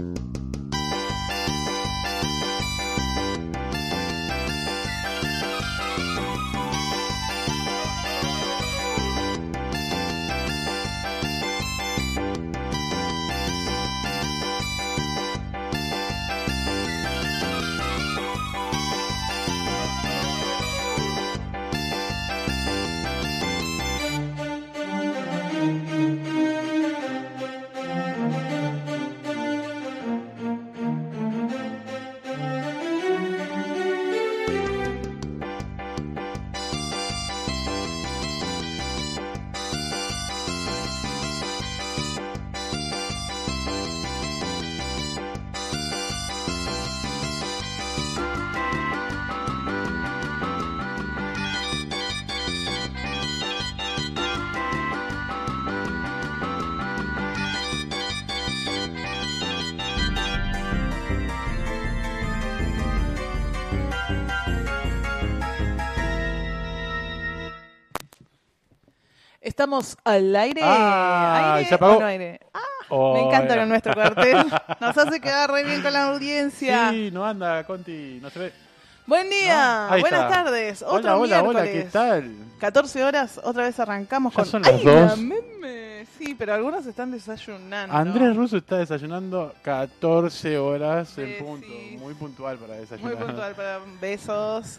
Estamos al aire. ¿Aire se apagó? ¿O no aire? Me encanta con nuestro cartel. Nos hace quedar re bien con la audiencia. Sí, no anda, Conti, no se ve. Buen día, ¿No? buenas tardes. Otro hola, miércoles. ¿qué tal? 14 horas, otra vez arrancamos con... son las 2. Meme. Sí, pero algunos están desayunando. Andrés Russo está desayunando 14 horas en punto. Sí. Muy puntual para desayunar. Muy puntual para besos.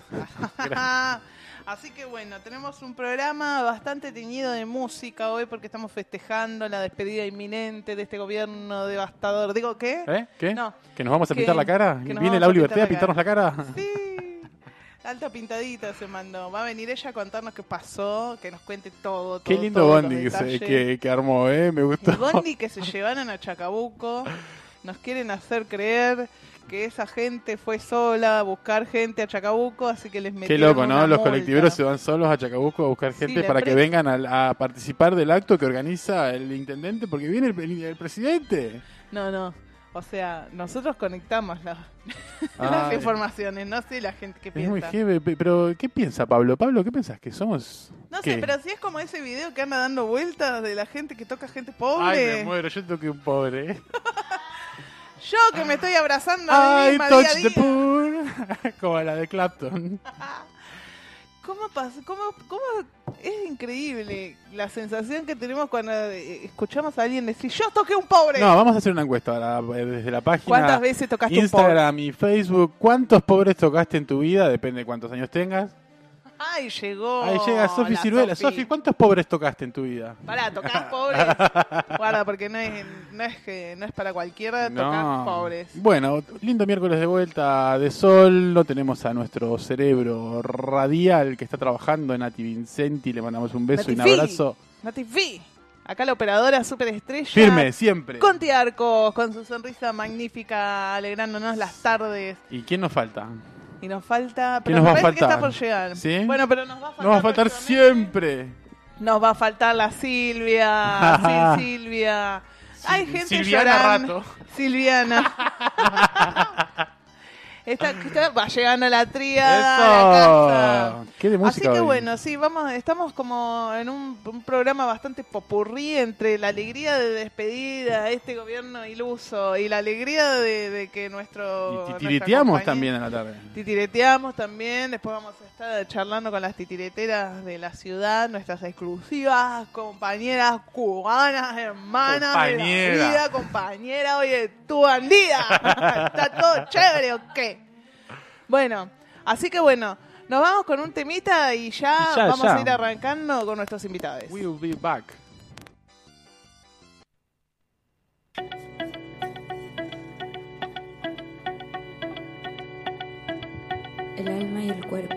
Así que bueno, tenemos un programa bastante teñido de música hoy porque estamos festejando la despedida inminente de este gobierno devastador. ¿Digo qué? ¿Qué? No. ¿Que nos vamos a pintar la cara? Que nos ¿Viene vamos la a Libertad a pintar pintarnos la cara? Sí. Alta pintadita se mandó. Va a venir ella a contarnos qué pasó, que nos cuente todo. Qué lindo todos bondi los que armó, me gustó. El bondi que se llevaron a Chacabuco. Nos quieren hacer creer que esa gente fue sola a buscar gente a Chacabuco, así que les metieron Qué loco, ¿no? una Los multa. colectiveros se van solos a Chacabuco a buscar gente la para que prensa. vengan a participar del acto que organiza el intendente, porque viene el presidente. No. O sea, nosotros conectamos las informaciones. No sé la gente qué Es piensa. muy heavy, pero ¿qué piensa Pablo? Pablo, ¿qué pensás? ¿Que somos? No ¿Qué? sé, pero si es como ese video que anda dando vueltas de la gente que toca gente pobre. Ay, me muero, yo toqué un pobre. Yo que me estoy abrazando a mí Ay, misma touch día a the día. poor. Como la de Clapton. ¿Cómo pasa? ¿Cómo es increíble la sensación que tenemos cuando escuchamos a alguien decir yo toqué un pobre? No, vamos a hacer una encuesta ahora, desde la página ¿Cuántas veces tocaste Instagram y Facebook. ¿Cuántos pobres tocaste en tu vida? Depende de cuántos años tengas. Ay, llegó. Ahí llega Sofi la Ciruela. Sofi. Sofi, ¿cuántos pobres tocaste en tu vida? Pará, tocás pobres. Guarda, porque no es para cualquiera tocar pobres. Bueno, lindo miércoles de vuelta de sol. No tenemos a nuestro cerebro radial que está trabajando, Nati Vincenti. Le mandamos un beso y un abrazo. Nati V. Acá la operadora superestrella. Firme, siempre. Conti Arcos, con su sonrisa magnífica, alegrándonos las tardes. ¿Y quién nos falta? Y nos falta... ¿Qué Pero nos me va a parece que faltar? está por llegar. ¿Sí? Bueno, pero nos va a faltar... Nos va a faltar siempre. Nos va a faltar la Silvia. Silvia. Hay gente Silviana llorando. Rato. Silviana. Va llegando la tríada a la casa. ¿Qué de música Así que hoy? bueno, sí, estamos como en un programa bastante popurrí entre la alegría de despedir a este gobierno iluso y la alegría de que nuestro... Y titireteamos también en la tarde. Titireteamos también, después vamos a estar charlando con las titireteras de la ciudad, nuestras exclusivas compañeras cubanas, hermanas de la vida, compañera, oye, tu bandida, ¿está todo chévere o qué? Bueno, así que bueno, nos vamos con un temita y ya vamos a ir arrancando con nuestros invitados. We'll be back. El alma y el cuerpo.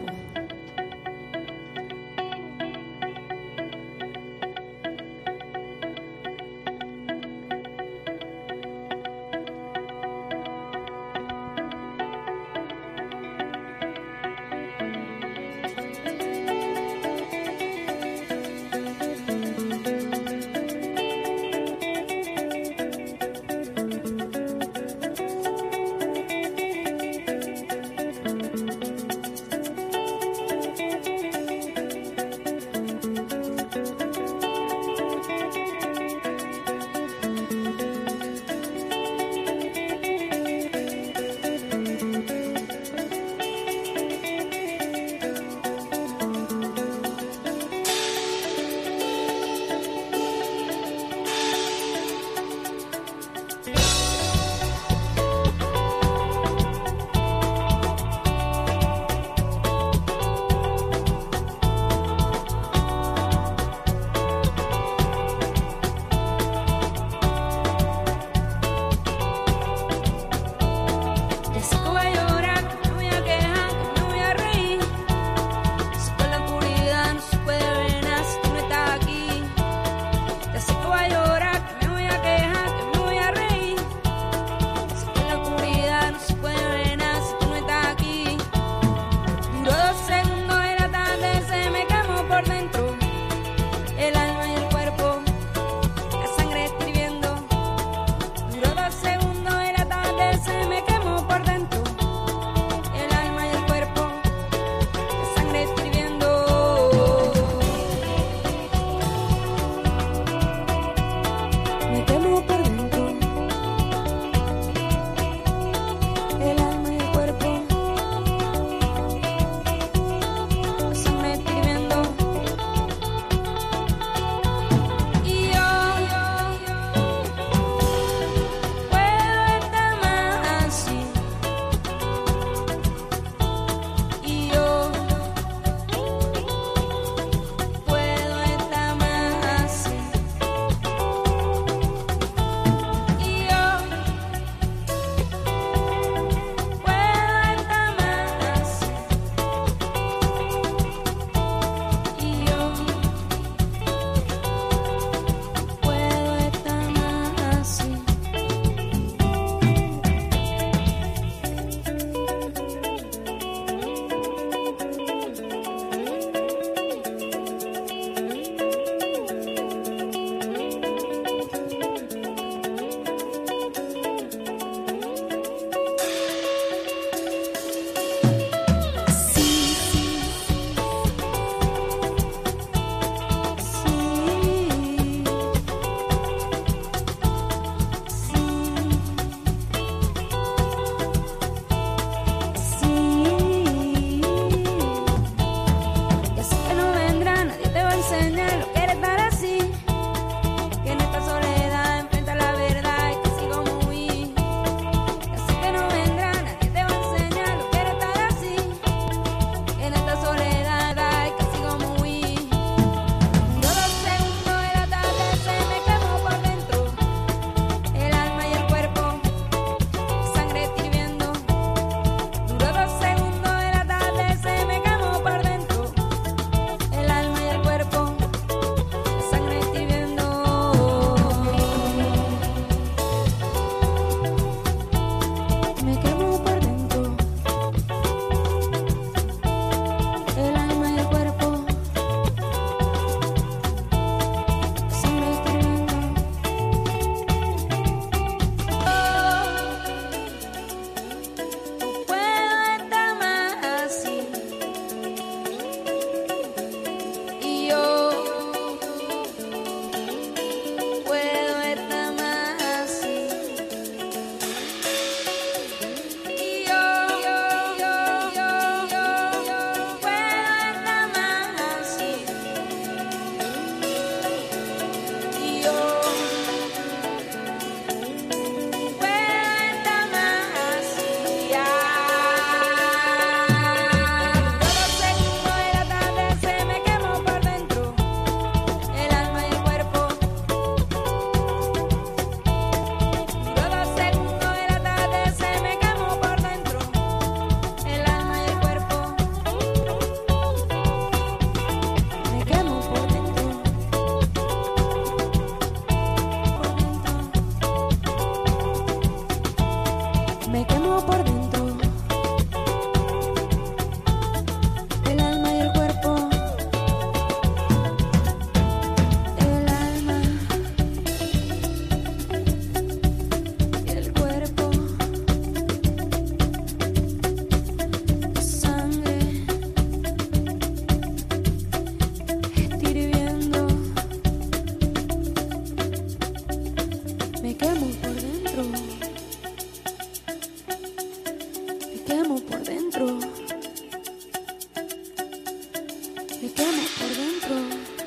Me quemo por dentro.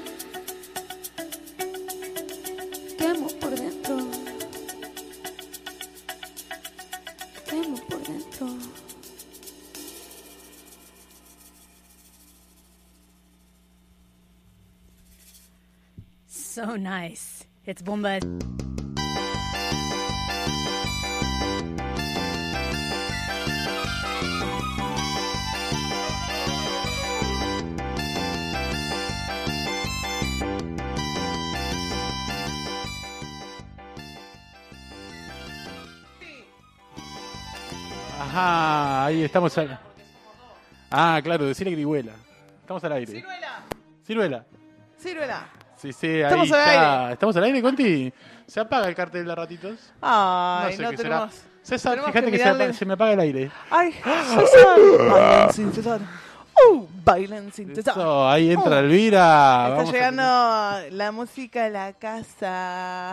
Quemo por dentro. Quemo por dentro. So nice. It's bomba. Ajá, ahí estamos al... Ah, claro, decirle Grihuela. Estamos al aire. Ciruela. Ciruela. Ciruela. Sí, ahí Estamos al está. aire. ¿Estamos al aire, Conti? ¿Se apaga el cartel de ratitos? Ay, sé no qué tenemos. será. César, tenemos fíjate que mirarle- se me apaga el aire. Ay, César. Bailen sin cesar. Bailen sin cesar. Eso, ahí entra Elvira. Está Vamos a- llegando la música a la casa.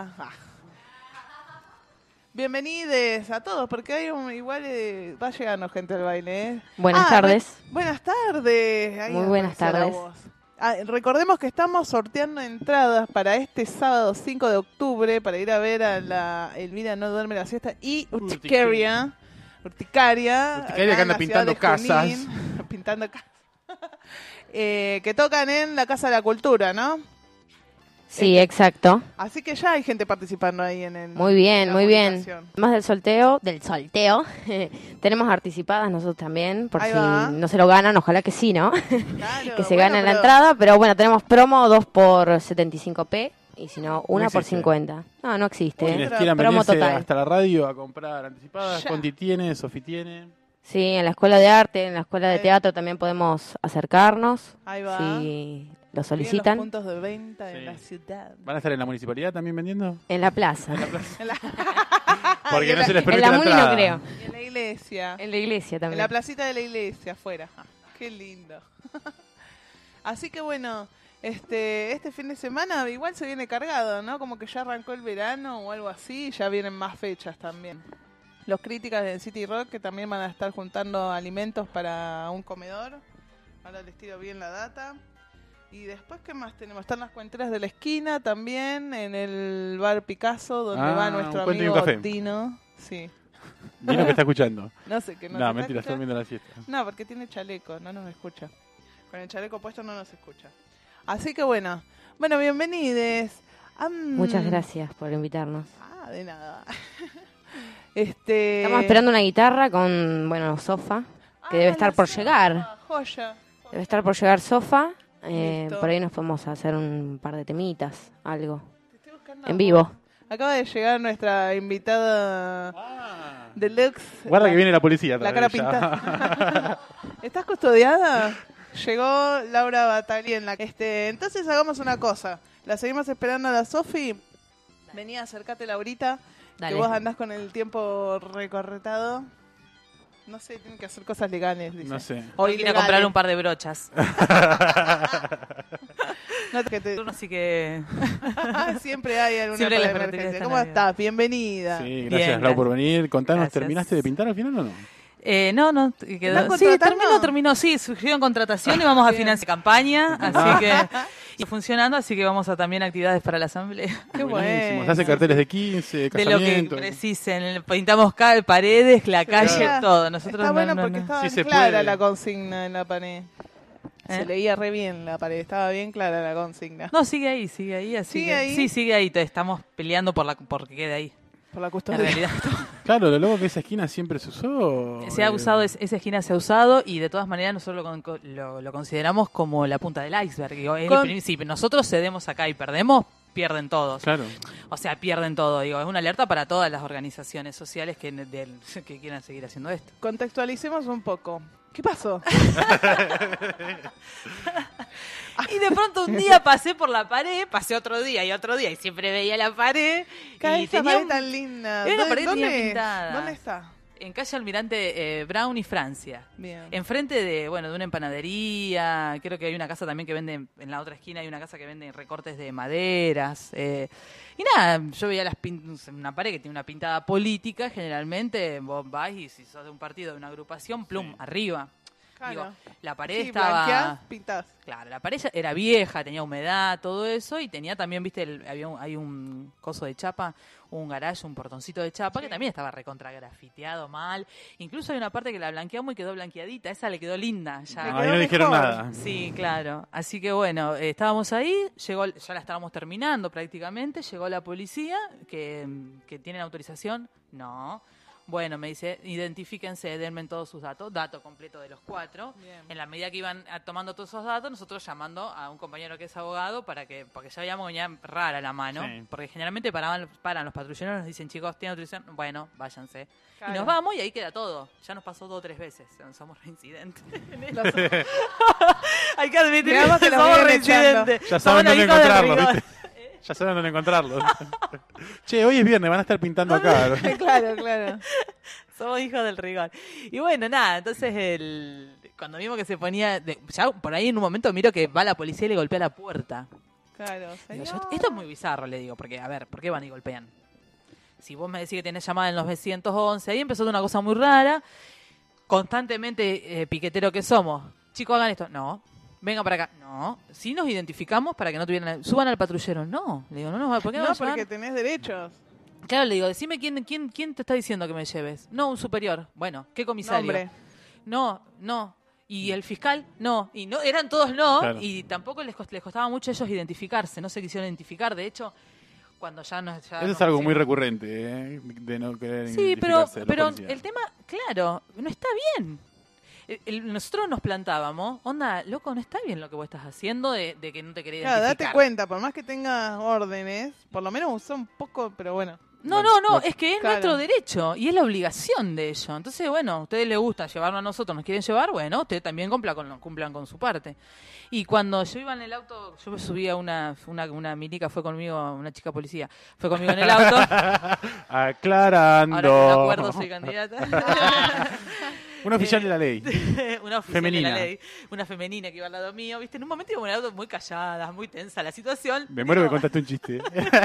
Bienvenidos a todos, porque hay igual va llegando gente al baile. ¿eh? Buenas tardes. Buenas tardes. Ahí Muy buenas apareció la tardes. voz. Recordemos que estamos sorteando entradas para este sábado 5 de octubre para ir a ver a la Elvira No Duerme la Siesta y Urticaria. Urticaria Urticaria acá que en anda la pintando ciudad de casas. Junín, pintando casas. Que tocan en la Casa de la Cultura, ¿no? Sí, exacto. Así que ya hay gente participando ahí en el. Muy bien, en la muy bien. publicación. Además del solteo, tenemos participadas nosotros también, por Ahí si va. no se lo ganan, ojalá que sí, ¿no? Claro, Que se bueno, ganen la pero- entrada, pero bueno, tenemos promo 2 por 75p y si no, 1 por existe. 50. No, no existe. Quienes Otra quieran promo venirse total. hasta la radio a comprar anticipadas, Ya. Conti tiene, Sofi tiene. Sí, en la escuela de arte, en la escuela de Ahí. teatro también podemos acercarnos, Ahí va. si lo Bien, solicitan, los puntos de venta Sí. en la ciudad. ¿Van a estar en la municipalidad también vendiendo? en la plaza. En la, Porque no se les En permite la la Muni no entrada. creo. y en la iglesia. En la iglesia En también. la placita de la iglesia, afuera. Qué lindo. Así que bueno, este fin de semana igual se viene cargado, ¿no? Como que ya arrancó el verano o algo así, y ya vienen más fechas también. Los críticas de City Rock que también van a estar juntando alimentos para un comedor. Ahora les tiro bien la data. Y después, ¿qué más tenemos? Están las cuenteras de la esquina también, en el bar Picasso, donde va nuestro un cuento y un amigo café. Dino. Sí. Dino que está escuchando. No sé qué no No, se mentira, está están viendo la siesta. no, porque tiene chaleco, no nos escucha. Con el chaleco puesto no nos escucha. Así que bueno, bienvenides. Muchas gracias por invitarnos. Ah, de nada. Estamos esperando una guitarra con, bueno, Sofa, que debe estar por llegar. Joya. Debe estar por llegar Sofa. Listo. Por ahí nos podemos hacer un par de temitas, algo. Te estoy buscando En vivo. Acaba de llegar nuestra invitada deluxe. Guarda que viene la policía. La otra cara vez ya. pintada. ¿Estás custodiada? Llegó Laura Batali en la... entonces hagamos una cosa. La seguimos esperando a la Sofi. Vení, acércate, Laurita. Dale. Que vos andás con el tiempo recorretado. No sé, tienen que hacer cosas legales, dice. No sé. O Tengo que ir a comprar ilegales. un par de brochas. No, que te- Así que Siempre hay alguna Siempre para las ferreterías emergencia. están ¿Cómo abiertas. estás? Bienvenida. Sí, gracias Bien, Lau gracias. por venir. Contanos, Gracias. ¿terminaste de pintar al final o no? no, quedó. ¿Estás Sí, contratando? terminó, sí, surgieron contratación y vamos a Bien. financiar campaña, así que y funcionando, así que vamos a también actividades para la asamblea. Qué Buenísimo. bueno. Se hace carteles de 15, De lo que casamiento. precisen, pintamos paredes, la calle, Claro. todo. Nosotros Está no- bueno no- porque no. estaba Sí se clara puede. la consigna en la pared. Se ¿Eh? leía re bien la pared, estaba bien clara la consigna. No, sigue ahí, así ¿Sigue que- ahí? Sí, sigue ahí, estamos peleando por que quede ahí. Por la En custodia. realidad Claro, lo loco que esa esquina siempre se usó. se ha usado, esa esquina se ha usado y de todas maneras nosotros lo consideramos como la punta del iceberg. Digo, si nosotros cedemos acá y perdemos, pierden todos. Claro. O sea, pierden todo. Digo, es una alerta para todas las organizaciones sociales que quieran seguir haciendo esto. Contextualicemos un poco. ¿Qué pasó? Y de pronto un día pasé por la pared, pasé otro día y siempre veía la pared. Cada y esa tenía pared un- tan linda. Era una pared que tenía es? pintadas. ¿Dónde está? en calle Almirante Brown y Francia. Bien. Enfrente de una empanadería, creo que hay una casa también que vende, en la otra esquina hay una casa que vende recortes de maderas. Y nada, yo veía una pared que tiene una pintada política, generalmente vos vas y si sos de un partido, de una agrupación, plum, Sí. arriba. Claro. Digo, la pared Sí, estaba... blanqueás, pintás. Claro, la pared era vieja, tenía humedad, todo eso, y tenía también, viste, hay un coso de chapa, un garaje, un portoncito de chapa, que también estaba recontragrafiteado mal. Incluso hay una parte que la blanqueamos y quedó blanqueadita, esa le quedó linda. Ya. Le Ahí quedó no dijeron mejor. nada. Sí, claro. Así que bueno, estábamos ahí, llegó, ya la estábamos terminando prácticamente, llegó la policía, que tienen autorización. No. Bueno, me dice, identifíquense, denme todos sus datos, dato completo de los 4. Bien. En la medida que iban tomando todos esos datos, nosotros llamando a un compañero que es abogado porque ya veíamos venía rara la mano, Sí. porque generalmente paran los patrulleros, nos dicen, chicos, ¿tienen autorización? Bueno, váyanse. Claro. Y nos vamos y ahí queda todo. Ya nos pasó 2 o 3 veces, somos reincidentes. Hay que admitir Digamos que que los somos vienen echando. reincidentes. Ya Somos saben los dónde hijos del encontrarlos, rigor. ¿viste? Ya saben dónde encontrarlos. Che, hoy es viernes, van a estar pintando acá. Claro, claro. Somos hijos del rigor. Y bueno, nada, entonces cuando vimos que se ponía... ya por ahí en un momento miro que va la policía y le golpea la puerta. Claro, Digo, señor. esto es muy bizarro, le digo, porque, a ver, ¿por qué van y golpean? Si vos me decís que tenés llamada en los 911, ahí empezó una cosa muy rara. Constantemente, piquetero que somos. Chicos, hagan esto. No. Vengan para acá. No. Si nos identificamos para que no tuvieran... Suban al patrullero. No. Le digo, no, ¿por qué no, No, van a llevar? porque tenés derechos. Claro, le digo, decime quién te está diciendo que me lleves. No, un superior. Bueno, ¿qué comisario? Nombre. No. Y el fiscal, no. Y no, eran todos no. Claro. Y tampoco les costaba mucho a ellos identificarse. No se quisieron identificar. De hecho, cuando ya nos... Eso es algo muy recurrente, de no querer Sí, pero identificarse de la policía. el tema, claro, no está bien. Nosotros nos plantábamos, onda, loco, no está bien lo que vos estás haciendo de que no te querés Claro, identificar. date cuenta, por más que tengas órdenes, por lo menos usá un poco, pero bueno. No, es que es Claro. nuestro derecho y es la obligación de ello. Entonces, bueno, a ustedes les gusta llevarnos a nosotros, nos quieren llevar, bueno, ustedes también cumplan con su parte. Y cuando yo iba en el auto, yo me subí a una milica, fue conmigo, una chica policía, fue conmigo en el auto. Aclarando. Ahora que me acuerdo, soy candidata. Un oficial de la ley. Una oficial Femenina. de la ley, una femenina que iba al lado mío, ¿viste? En un momento íbamos en el auto muy calladas, muy tensa la situación. Me muero que Digo, contaste un chiste.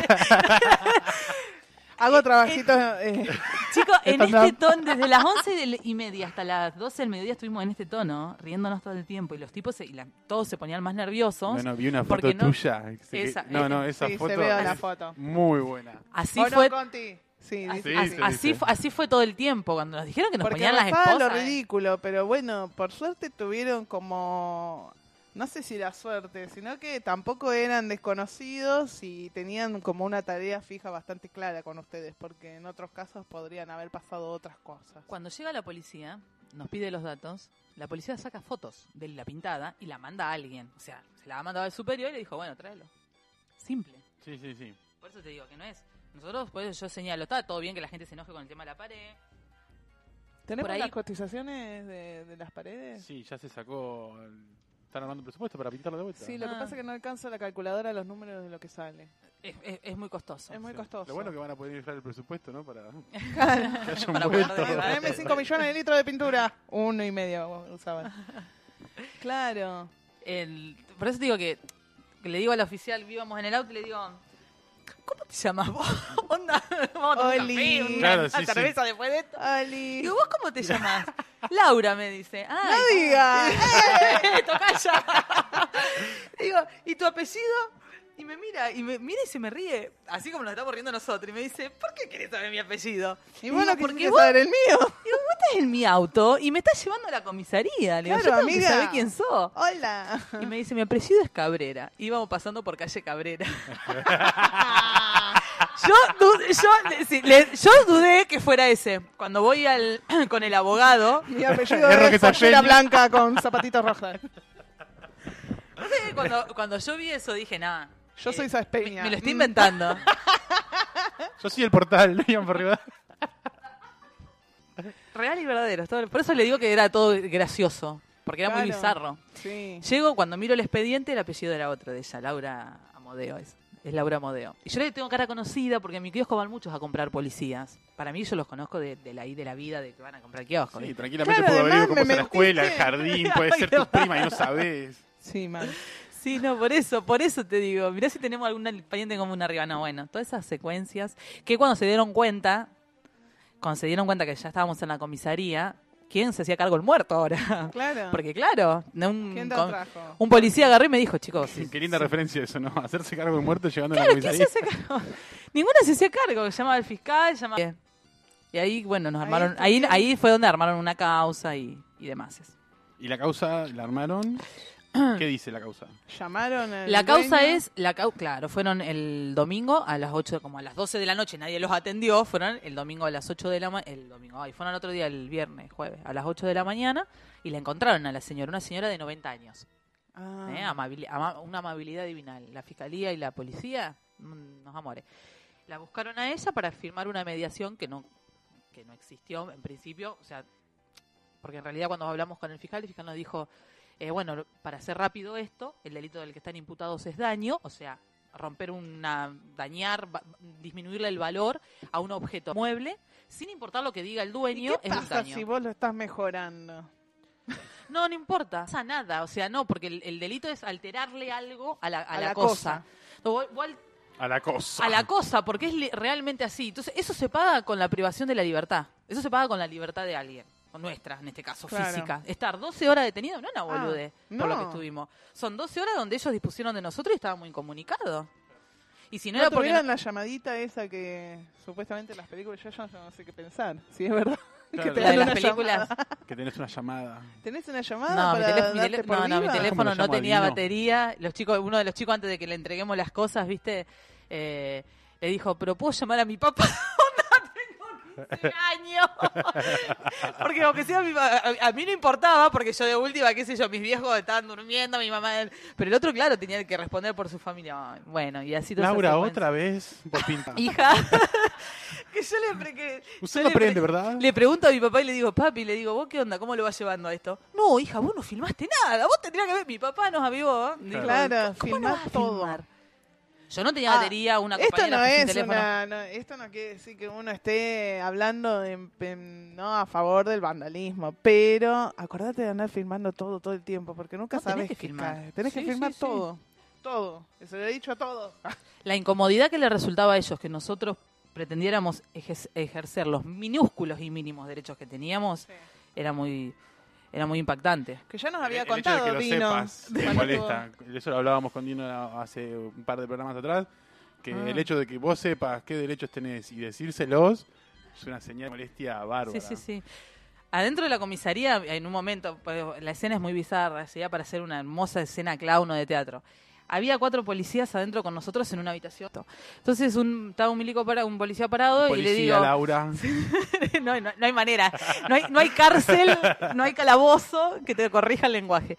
Hago trabajitos. Chicos, en Stand-up. este tono, desde las 11:30 hasta las 12 del mediodía estuvimos en este tono, riéndonos todo el tiempo. Y los tipos, todos se ponían más nerviosos. Bueno, vi una foto porque no- tuya. Esa- Esa Sí, foto se ve en la es foto. muy buena. Así ¿O no, fue. Conti? Sí, Así, dice Sí, que sí. sí. así fue todo el tiempo. Cuando nos dijeron que nos Porque ponían las rozaba esposas. lo ridículo, pero bueno, por suerte tuvieron como... No sé si la suerte, sino que tampoco eran desconocidos y tenían como una tarea fija bastante clara con ustedes, porque en otros casos podrían haber pasado otras cosas. Cuando llega la policía, nos pide los datos, la policía saca fotos de la pintada y la manda a alguien. O sea, se la ha mandado al superior y le dijo, bueno, tráelo. Simple. Sí, sí, sí. Por eso te digo que no es. Nosotros, por eso yo señalo, está todo bien que la gente se enoje con el tema de la pared. ¿Tenemos por ahí- las cotizaciones de las paredes? Sí, ya se sacó. Están armando un presupuesto para pintarlo de vuelta. Sí, lo que Ah. pasa es que no alcanza la calculadora los números de lo que sale. Es muy costoso. Es muy Sí. costoso. Lo bueno que van a poder inflar el presupuesto, ¿no? Para que haya un Para vuelto. poder de- Traeme 5 millones de litros de pintura. 1,5 usaban. Claro. Por eso te digo que le digo al oficial, íbamos en el auto y le digo, ¿cómo te llamas vos? Onda, vamos a tomar un Oli. café, una Claro, sí, cerveza después de esto. Ali. Digo, ¿vos cómo te llamas? Laura me dice. No Ay, diga. tocaya. Digo, ¿y tu apellido? Y me mira y se me ríe, así como nos estamos riendo nosotros, y me dice, ¿por qué querés saber mi apellido? Y vos no digo, quisiste porque vos saber el mío. estás en mi auto y me estás llevando a la comisaría. Le digo, Claro, yo tengo que amiga. saber quién sos. Hola. Y me dice, mi apellido es Cabrera. Íbamos pasando por calle Cabrera. Yo dudé que fuera ese. Cuando voy con el abogado, Mi apellido Es es Roque Pollera Salpeña. Blanca con zapatitos rojos. no sé, cuando yo vi eso dije, nada. Yo soy Saspeña. Me lo estoy inventando. Yo soy el portal, no iban por arriba. Real y verdadero. Por eso le digo que era todo gracioso. Porque era muy Claro. bizarro. Sí. Llego, cuando miro el expediente, el apellido era otro de ella, Laura Amodeo es Laura Amodeo. Y yo le tengo cara conocida porque en mi kiosco van muchos a comprar policías. Para mí yo los conozco de la vida, de que van a comprar kioscos. Sí, tranquilamente Claro, pudo haber ido además como me a la escuela, al mentiste. jardín, puede ser tu prima y no sabés. Sí, man. Sí, no, por eso te digo. Mirá si tenemos algún pariente en común arriba. No, bueno, todas esas secuencias que cuando se dieron cuenta que ya estábamos en la comisaría, quién se hacía cargo el muerto ahora. Claro. Porque claro, ¿Quién te trajo? un policía agarró y me dijo, chicos... Qué linda referencia eso, ¿no? Hacerse cargo del muerto llegando a la Claro, ¿quién se comisaría. hace cargo? Ninguna se hacía cargo, llamaba al fiscal, llamaba... Y ahí, bueno, nos armaron... Ahí fue donde armaron una causa y demás. ¿Y la causa la armaron? ¿Qué dice la causa? Llamaron al La causa dueño. es, claro, fueron el domingo a las 8, como a las 12 de la noche, nadie los atendió, fueron el domingo a las 8 de la mañana, fueron otro día, el viernes, jueves, a las 8 de la mañana, y la encontraron a la señora, una señora de 90 años. Ah. Una amabilidad divina. La fiscalía y la policía, unos amores. La buscaron a ella para firmar una mediación que no existió en principio, o sea, porque en realidad cuando hablamos con el fiscal nos dijo... bueno, para hacer rápido esto, el delito del que están imputados es daño, o sea, dañar, disminuirle el valor a un objeto mueble, sin importar lo que diga el dueño, ¿Y qué es un pasa daño. si vos lo estás mejorando? No importa, pasa nada, o sea, no, porque el delito es alterarle algo a la la cosa. cosa. No, A la cosa. a la cosa, porque es realmente así. Entonces, eso se paga con la privación de la libertad. Eso se paga con la libertad de alguien. Nuestra, en este caso, Claro. física. Estar 12 horas detenido no es una boludez, no. por lo que estuvimos. Son 12 horas donde ellos dispusieron de nosotros y estábamos incomunicados. Y si no, ¿No era porque... tuvieron la llamadita esa que supuestamente en las películas yo ya no sé qué pensar? Si es verdad. Claro. Que te La de dan las una películas. llamada. Que tenés una llamada. ¿Tenés una llamada No, para mi darte por mi viva? teléfono ¿Cómo lo no llamo, tenía Adino? batería. Uno de los chicos, antes de que le entreguemos las cosas, ¿viste? Le dijo, pero ¿puedo llamar a mi papá? Tengo 15 años. Porque aunque sea a mí no importaba, porque yo de última, qué sé yo, mis viejos estaban durmiendo, mi mamá... Pero el otro, claro, tenía que responder por su familia. Bueno, y así todo. Laura, otra vez por pinta. Hija, que yo Usted lo aprende, ¿verdad? Le pregunto a mi papá y le digo, papi, ¿vos qué onda? ¿Cómo lo vas llevando a esto? No, hija, vos no filmaste nada, vos tendrías que ver. Mi papá nos avivó. Dijo, Claro, ¿cómo no filmás vas a todo. filmar? Yo no tenía batería, una Esto compañera no fue sin es teléfono. esto no quiere decir que uno esté hablando no a favor del vandalismo, pero acordate de andar filmando todo el tiempo, porque nunca No, tenés sabes que qué filmar. cae. Tenés que Sí, filmar sí, sí. todo. Se lo he dicho a todos. La incomodidad que le resultaba a ellos que nosotros pretendiéramos ejercer los minúsculos y mínimos derechos que teníamos era muy impactante. Que ya nos había El hecho de contado que lo Dino. sepas me cuando molesta. Eso lo hablábamos con Dino hace un par de programas atrás. Que el hecho de que vos sepas qué derechos tenés y decírselos es una señal de molestia bárbara. Sí. Adentro de la comisaría, en un momento, la escena es muy bizarra, sería para hacer una hermosa escena clown o de teatro. Había 4 policías adentro con nosotros en una habitación. Entonces estaba un policía parado y le Policía, digo... Laura. no hay manera. No hay cárcel, no hay calabozo que te corrija el lenguaje.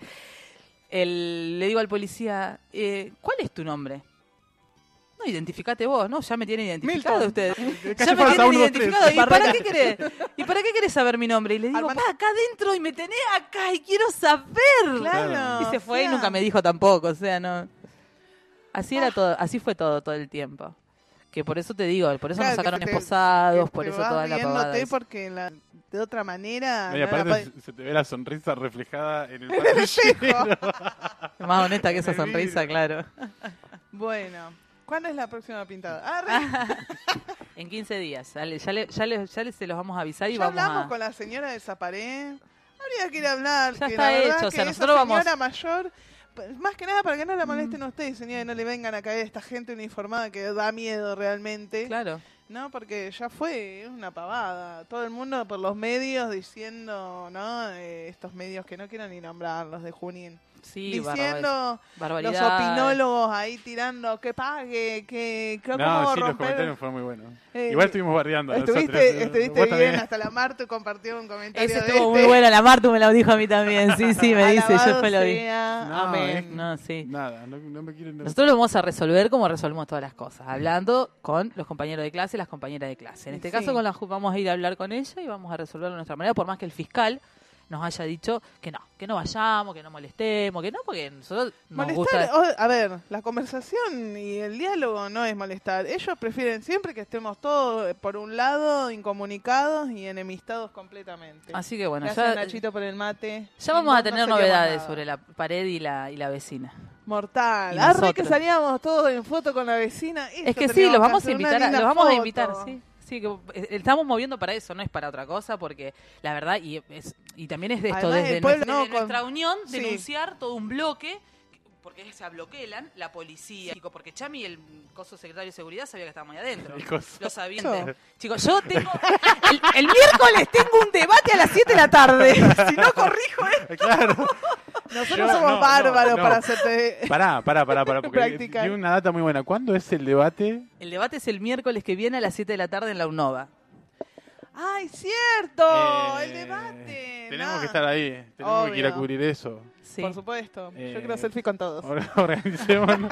Le digo al policía, ¿cuál es tu nombre? No, identificate vos, ¿no? Ya me tienen identificado Milton. ustedes. Calle Ya me Falsa, tienen 1, 2, 3. identificado. ¿Y para qué querés saber mi nombre? Y le digo, Armando. acá adentro y me tenés acá y quiero saber. Claro. Y se fue y o sea, nunca me dijo tampoco, o sea, no. Así era todo, así fue todo el tiempo. Que por eso te digo, por eso claro, nos sacaron que te- esposados, que por te eso vas toda la riéndote pavada. esa. porque de otra manera... No, y no la aparte podés- se te ve la sonrisa reflejada en el espejo. patrullero. Más honesta que esa En el sonrisa, vidrio. claro. Bueno, ¿cuándo es la próxima pintada? En 15 días. Dale, ya se los vamos a avisar y Ya vamos hablamos a... con la señora de Zaparé. Habría que ir a hablar. Ya que está la verdad hecho, o que sea, esa nosotros vamos- señora mayor, más que nada para que no la molesten ustedes, señora, y no le vengan a caer esta gente uniformada que da miedo realmente. Claro. No, porque ya fue, es una pavada. Todo el mundo por los medios diciendo, ¿no? Estos medios que no quiero ni nombrarlos de Junín. Sí, Diciendo barbaridad. los opinólogos ahí tirando que pague, que creo que No, vamos a sí, los romper. comentarios fueron muy buenos. Eh, Igual estuvimos bardeando. Estuviste nosotros. bien, Vos también. hasta la Martu compartió un comentario Ese de estuvo muy bueno, la Martu me lo dijo a mí también. Sí, me dice, yo Alabado fue lo vi. sea, No, amén. No, sí. Nada, no me quieren... Nosotros lo vamos a resolver como resolvemos todas las cosas, hablando con los compañeros de clase y las compañeras de clase. En este Sí. caso vamos a ir a hablar con ella y vamos a resolverlo de nuestra manera, por más que el fiscal nos haya dicho que no vayamos, que no molestemos, que no, porque nosotros nos Molestar, gusta... a ver, la conversación y el diálogo no es molestar. Ellos prefieren siempre que estemos todos, por un lado, incomunicados y enemistados completamente. Así que bueno, Gracias, ya Nachito, por el mate. vamos a Si no, tener no sería novedades más nada. sobre la pared y la vecina. Mortal. Y Arre que nosotros. salíamos todos en foto con la vecina. Es que sí, los vamos a invitar, los vamos a invitar, sí. Sí, que estamos moviendo para eso, no es para otra cosa, porque la verdad, y también es de esto, Además, desde, el pueblo, nuestra, no, desde nuestra con- unión, sí. denunciar todo un bloque, porque se bloquean la policía, porque Chami, el coso secretario de seguridad, sabía que estábamos ahí adentro. El coso. Lo sabía. Eso. Chicos, yo tengo, el miércoles tengo un debate a las 7 de la tarde, si no corrijo, Claro. Nosotros Yo- somos no, bárbaros no. para hacerte... Pará, porque Practicar. tiene una data muy buena. ¿Cuándo es el debate? el debate es el miércoles que viene a las 7 de la tarde en la UNOVA. ¡Ay, cierto! El Eh, debate. Tenemos Nah. que estar ahí. Tenemos que ir a Obvio. cubrir eso. Sí. Por supuesto. Yo Eh, quiero selfie con todos. Organicémonos.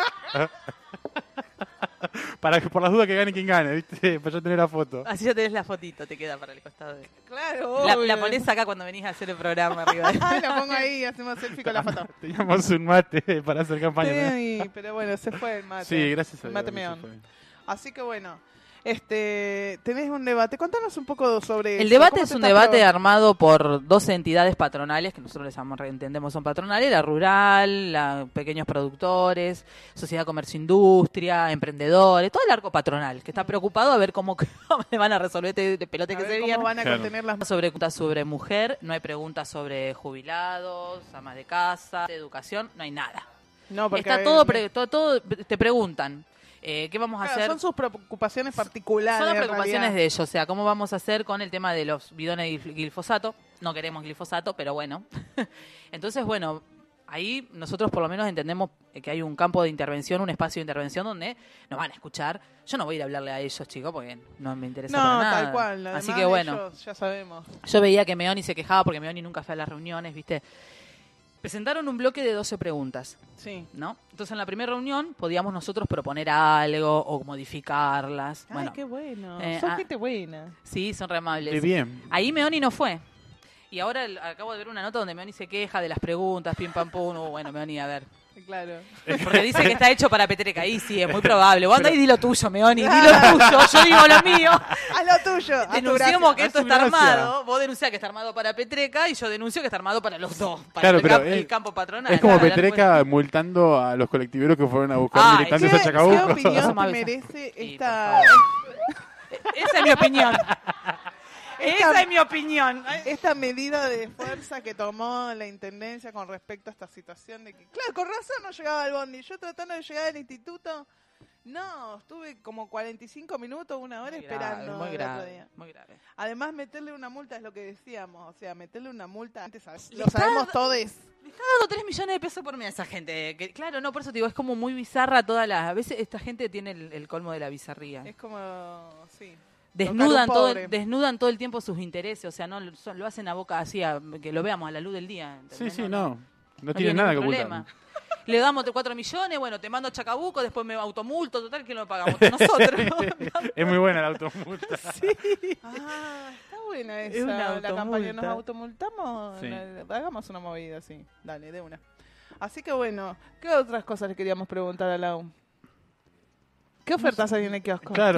Para que por las dudas que gane quien gane, ¿viste? Para yo tener la foto. Así ya tenés la fotito, te queda para el costado. Claro, La obvio. ponés acá cuando venís a hacer el programa arriba. La pongo ahí y hacemos selfie con la foto. Teníamos un mate para hacer campaña. ¿no? Sí, pero bueno, se fue el mate. Sí, gracias a El Dios. mate que se meón. fue. Así que bueno, tenés un debate. Contanos un poco sobre El eso. debate ¿Cómo es te un estás debate trabajando? armado por dos entidades patronales, que nosotros entendemos son patronales, la rural, la pequeños productores, sociedad comercio industria, emprendedores, todo el arco patronal, que está preocupado a ver cómo le van a resolver este pelote A que ver se cómo viene. van a Claro. contener las... Sobre preguntas sobre mujer, no hay preguntas sobre jubilados, amas de casa, de educación, no hay nada. No, porque Está todo, te preguntan, ¿qué vamos a claro, hacer? son sus preocupaciones particulares. Son las en preocupaciones realidad. de ellos, o sea, ¿cómo vamos a hacer con el tema de los bidones de glifosato? No queremos glifosato, pero bueno. Entonces, bueno, ahí nosotros por lo menos entendemos que hay un campo de intervención, un espacio de intervención donde nos van a escuchar. Yo no voy a ir a hablarle a ellos, chicos, porque no me interesa No, para nada. tal cual. Así Además que de bueno, ellos, ya sabemos. yo veía que Meoni se quejaba porque Meoni nunca fue a las reuniones, ¿viste? Presentaron un bloque de 12 preguntas. Sí. ¿No? Entonces en la primera reunión podíamos nosotros proponer algo o modificarlas. Ay, Bueno, qué bueno. eh, Son ah, gente buena. sí, son re amables. Qué bien. Ahí Meoni no fue. Y ahora acabo de ver una nota donde Meoni se queja de las preguntas, pim pam pum. Bueno, Meoni, a ver. Claro. Porque dice que está hecho para Petreca. Ahí sí, es muy probable. Vos andá y di lo tuyo, Meoni. Di lo tuyo, yo digo lo mío. Haz lo tuyo. haz tu Denunciemos gracia. que esto haz tu está gracia. armado. Vos denunciás que está armado para Petreca y yo denuncio que está armado para los dos. Para Claro, el, pero el campo patronal. Es como Para dar Petreca multando a los colectiveros que fueron a buscar Ay, militantes ¿Qué, a Chacabuco. ¿Qué opinión Somos te avisados. merece Sí, esta, Esa es mi opinión. Esa es mi opinión. esta medida de fuerza que tomó la Intendencia con respecto a esta situación de que, claro, con razón no llegaba el bondi? Yo tratando de llegar al instituto, no, estuve como 45 minutos, una hora esperando. Muy el otro grave, día. muy grave. Además, meterle una multa es lo que decíamos, o sea, meterle una multa, antes Le lo está sabemos dando- todos. Le está dando 3 millones de pesos por mes a esa gente. Que, claro, no, por eso te digo, es como muy bizarra todas las... A veces esta gente tiene el colmo de la bizarría. Es como, sí. Desnudan tocar un todo, pobre. desnudan todo el tiempo sus intereses, o sea, no lo hacen a boca así, que lo veamos a la luz del día. Sí, ¿entendés? sí, no tiene ningún nada que problema. ocultar. Le damos 4 millones, bueno, te mando a Chacabuco, después me automulto, total, que lo pagamos nosotros. Es muy buena la automulta. Ah, está buena Es una esa, la campaña. ¿Nos automulta. automultamos? Sí. Hagamos una movida así. Dale, de una. Así que bueno, ¿qué otras cosas le queríamos preguntar a Lau? ¿Qué ofertas hay en el kiosco? Claro.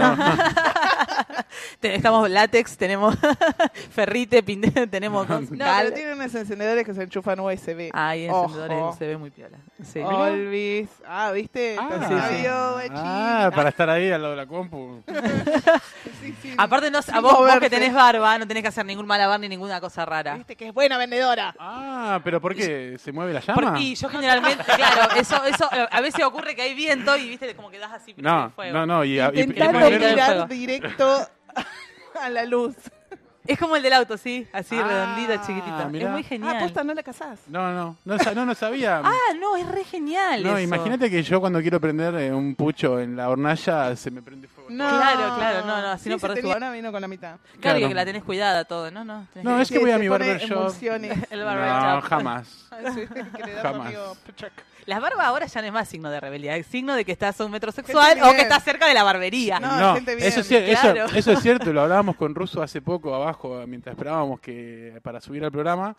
Estamos látex, tenemos ferrite, tenemos No, pero tiene unos encendedores que se enchufan USB. Hay Ojo. encendedores, se ve muy piola. Sí. Olvis. Ah, ¿viste? Ah, Está sí, sí. sabio, guachín. para estar ahí al lado de la compu. Sí, sí. Aparte, no, Sin a vos que moverse. tenés barba, no tenés que hacer ningún malabar ni ninguna cosa rara. Viste que es buena vendedora. Ah, pero ¿por qué? ¿Se mueve la llama? Y yo generalmente, claro, eso a veces ocurre que hay viento y viste como que das así pero No, sin fuego. no. Intentando primero- mirar directo a la luz. Es como el del auto, sí, así Ah, redondito, chiquitito. mirá. Es muy Ah, genial. posta, no la casás. No sabía. Ah, no, es re genial No, eso. imagínate que yo cuando quiero prender un pucho en la hornalla se me prende fuego. No. Claro, no, así no se perdés tenía- tu- Ahora vino con la mitad. Claro, Claro. que la tenés cuidada todo, ¿no? No, tenés es que voy a mi se pone barbershop. emulsiones. el barber No, shop. jamás. Sí, que le da Jamás. amigo Pechak. Las barbas ahora ya no es más signo de rebeldía, es signo de que estás a un metrosexual Gente o bien. que estás cerca de la barbería. No, gente bien, eso, eso, claro. eso es cierto, lo hablábamos con Russo hace poco abajo, mientras esperábamos que para subir al programa.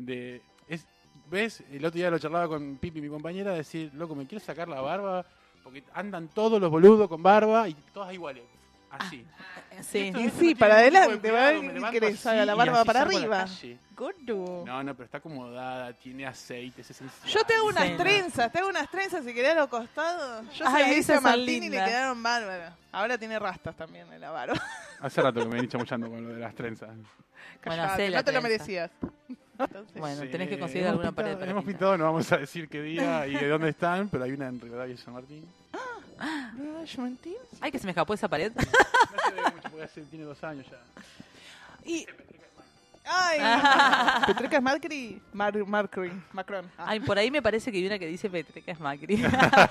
¿Ves? El otro día lo charlaba con Pipi, mi compañera, decir, loco, me quiero sacar la barba, porque andan todos los boludos con barba y todas iguales. Así. Sí. Esto- Y esto sí, no para tiene ningún adelante, tipo de cuidado, va, me y levanto querés así haga la y barba así para salgo a la arriba. calle. Gordo. No, pero está acomodada, tiene aceite, es esencial. Yo te hago unas Sí, no. trenzas si querés a los costados. Yo se Ay, las hice esas a son Martín y le lindas. quedaron bárbaras. Ahora tiene rastas también en la barba. Hace rato que me venís chamullando con lo de las trenzas. Bueno, Callate, hacé la no te lo trenza. merecías. Entonces, Bueno, Sí, tenés que conseguir hemos alguna pintado- pared para Hemos pintar. pintado, no vamos a decir qué día y de dónde están, pero hay una en Rivadavia y San Martín. ¿yo mentí? Ay, que se me escapó esa pared. No se ve mucho porque tiene 2 años ya. Y... ¡Ay! Petreca es Macron. Ah. Ay, por ahí me parece que hay una que dice Petreca es Macri.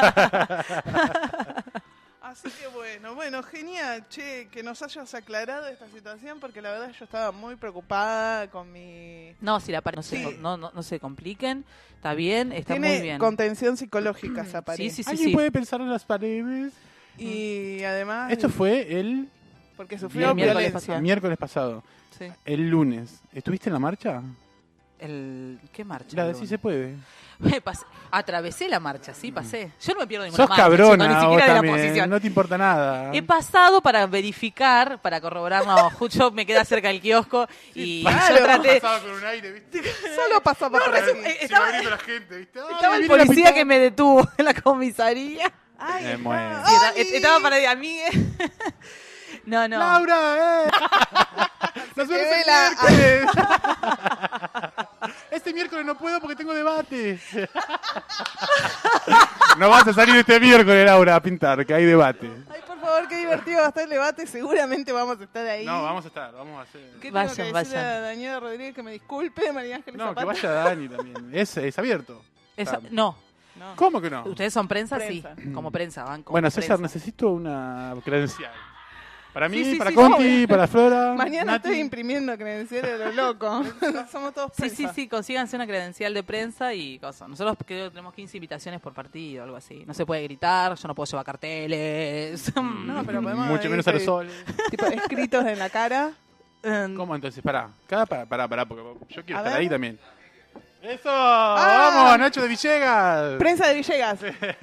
Así que bueno, genial, che, que nos hayas aclarado esta situación, porque la verdad yo estaba muy preocupada con mi... No, si la pared Sí. no se compliquen. Está bien, está Tiene muy bien. contención psicológica esa pared. Sí, sí, sí, ¿Alguien sí. puede pensar en las paredes? Y además... Esto fue el Porque sufrió miércoles violencia. miércoles pasado. Sí. El lunes. ¿Estuviste en la marcha? ¿Qué marcha? La de Bruno? Sí se puede. Atravesé la marcha, sí, pasé. Yo no me pierdo ninguna Sos marcha, cabrona, chicos, ni vos siquiera de la también, posición. no te importa nada. He pasado para verificar, para corroborar, no, justo me queda cerca del kiosco y yo traté... Pasaba con un aire, ¿viste? Solo pasaba por aquí. estaba- abriendo la gente, ¿viste? Ay, Estaba el viene la policía pitón. que me detuvo en la comisaría. Ay, Me muero. Sí, ¡Ay! estaba para de amigas. No, no. ¡Laura, ¡Nos vemos el vela. miércoles! Este miércoles no puedo porque tengo debate. No vas a salir este miércoles, Laura, a pintar, que hay debate. Ay, por favor, qué divertido va a estar el debate. Seguramente vamos a estar ahí. No, vamos a estar, vamos a hacer... ¿Qué Vayan, tengo que decirle vayan. a Daniela Rodríguez que me disculpe, María Ángeles No, que Zapata? vaya Dani también. Es abierto. No, No. ¿Cómo que no? ustedes son prensa, Prensa. sí. Como prensa, van como Bueno, César, prensa. necesito una credencial. Para mí, Sí, sí, para sí, Conti, para Flora. Mañana Nati. estoy imprimiendo credenciales de lo loco. Somos todos Sí, prensa. sí, sí, consíganse una credencial de prensa y cosas. Nosotros creo que tenemos 15 invitaciones por partido, algo así. No se puede gritar, yo no puedo llevar carteles. No, pero podemos Mucho ahí menos pedir, aerosoles. tipo escritos en la cara. ¿Cómo entonces? Pará, pará, porque yo quiero A estar ver. ahí también. ¡Eso! ¡Vamos, Nacho de Villegas! Prensa de Villegas.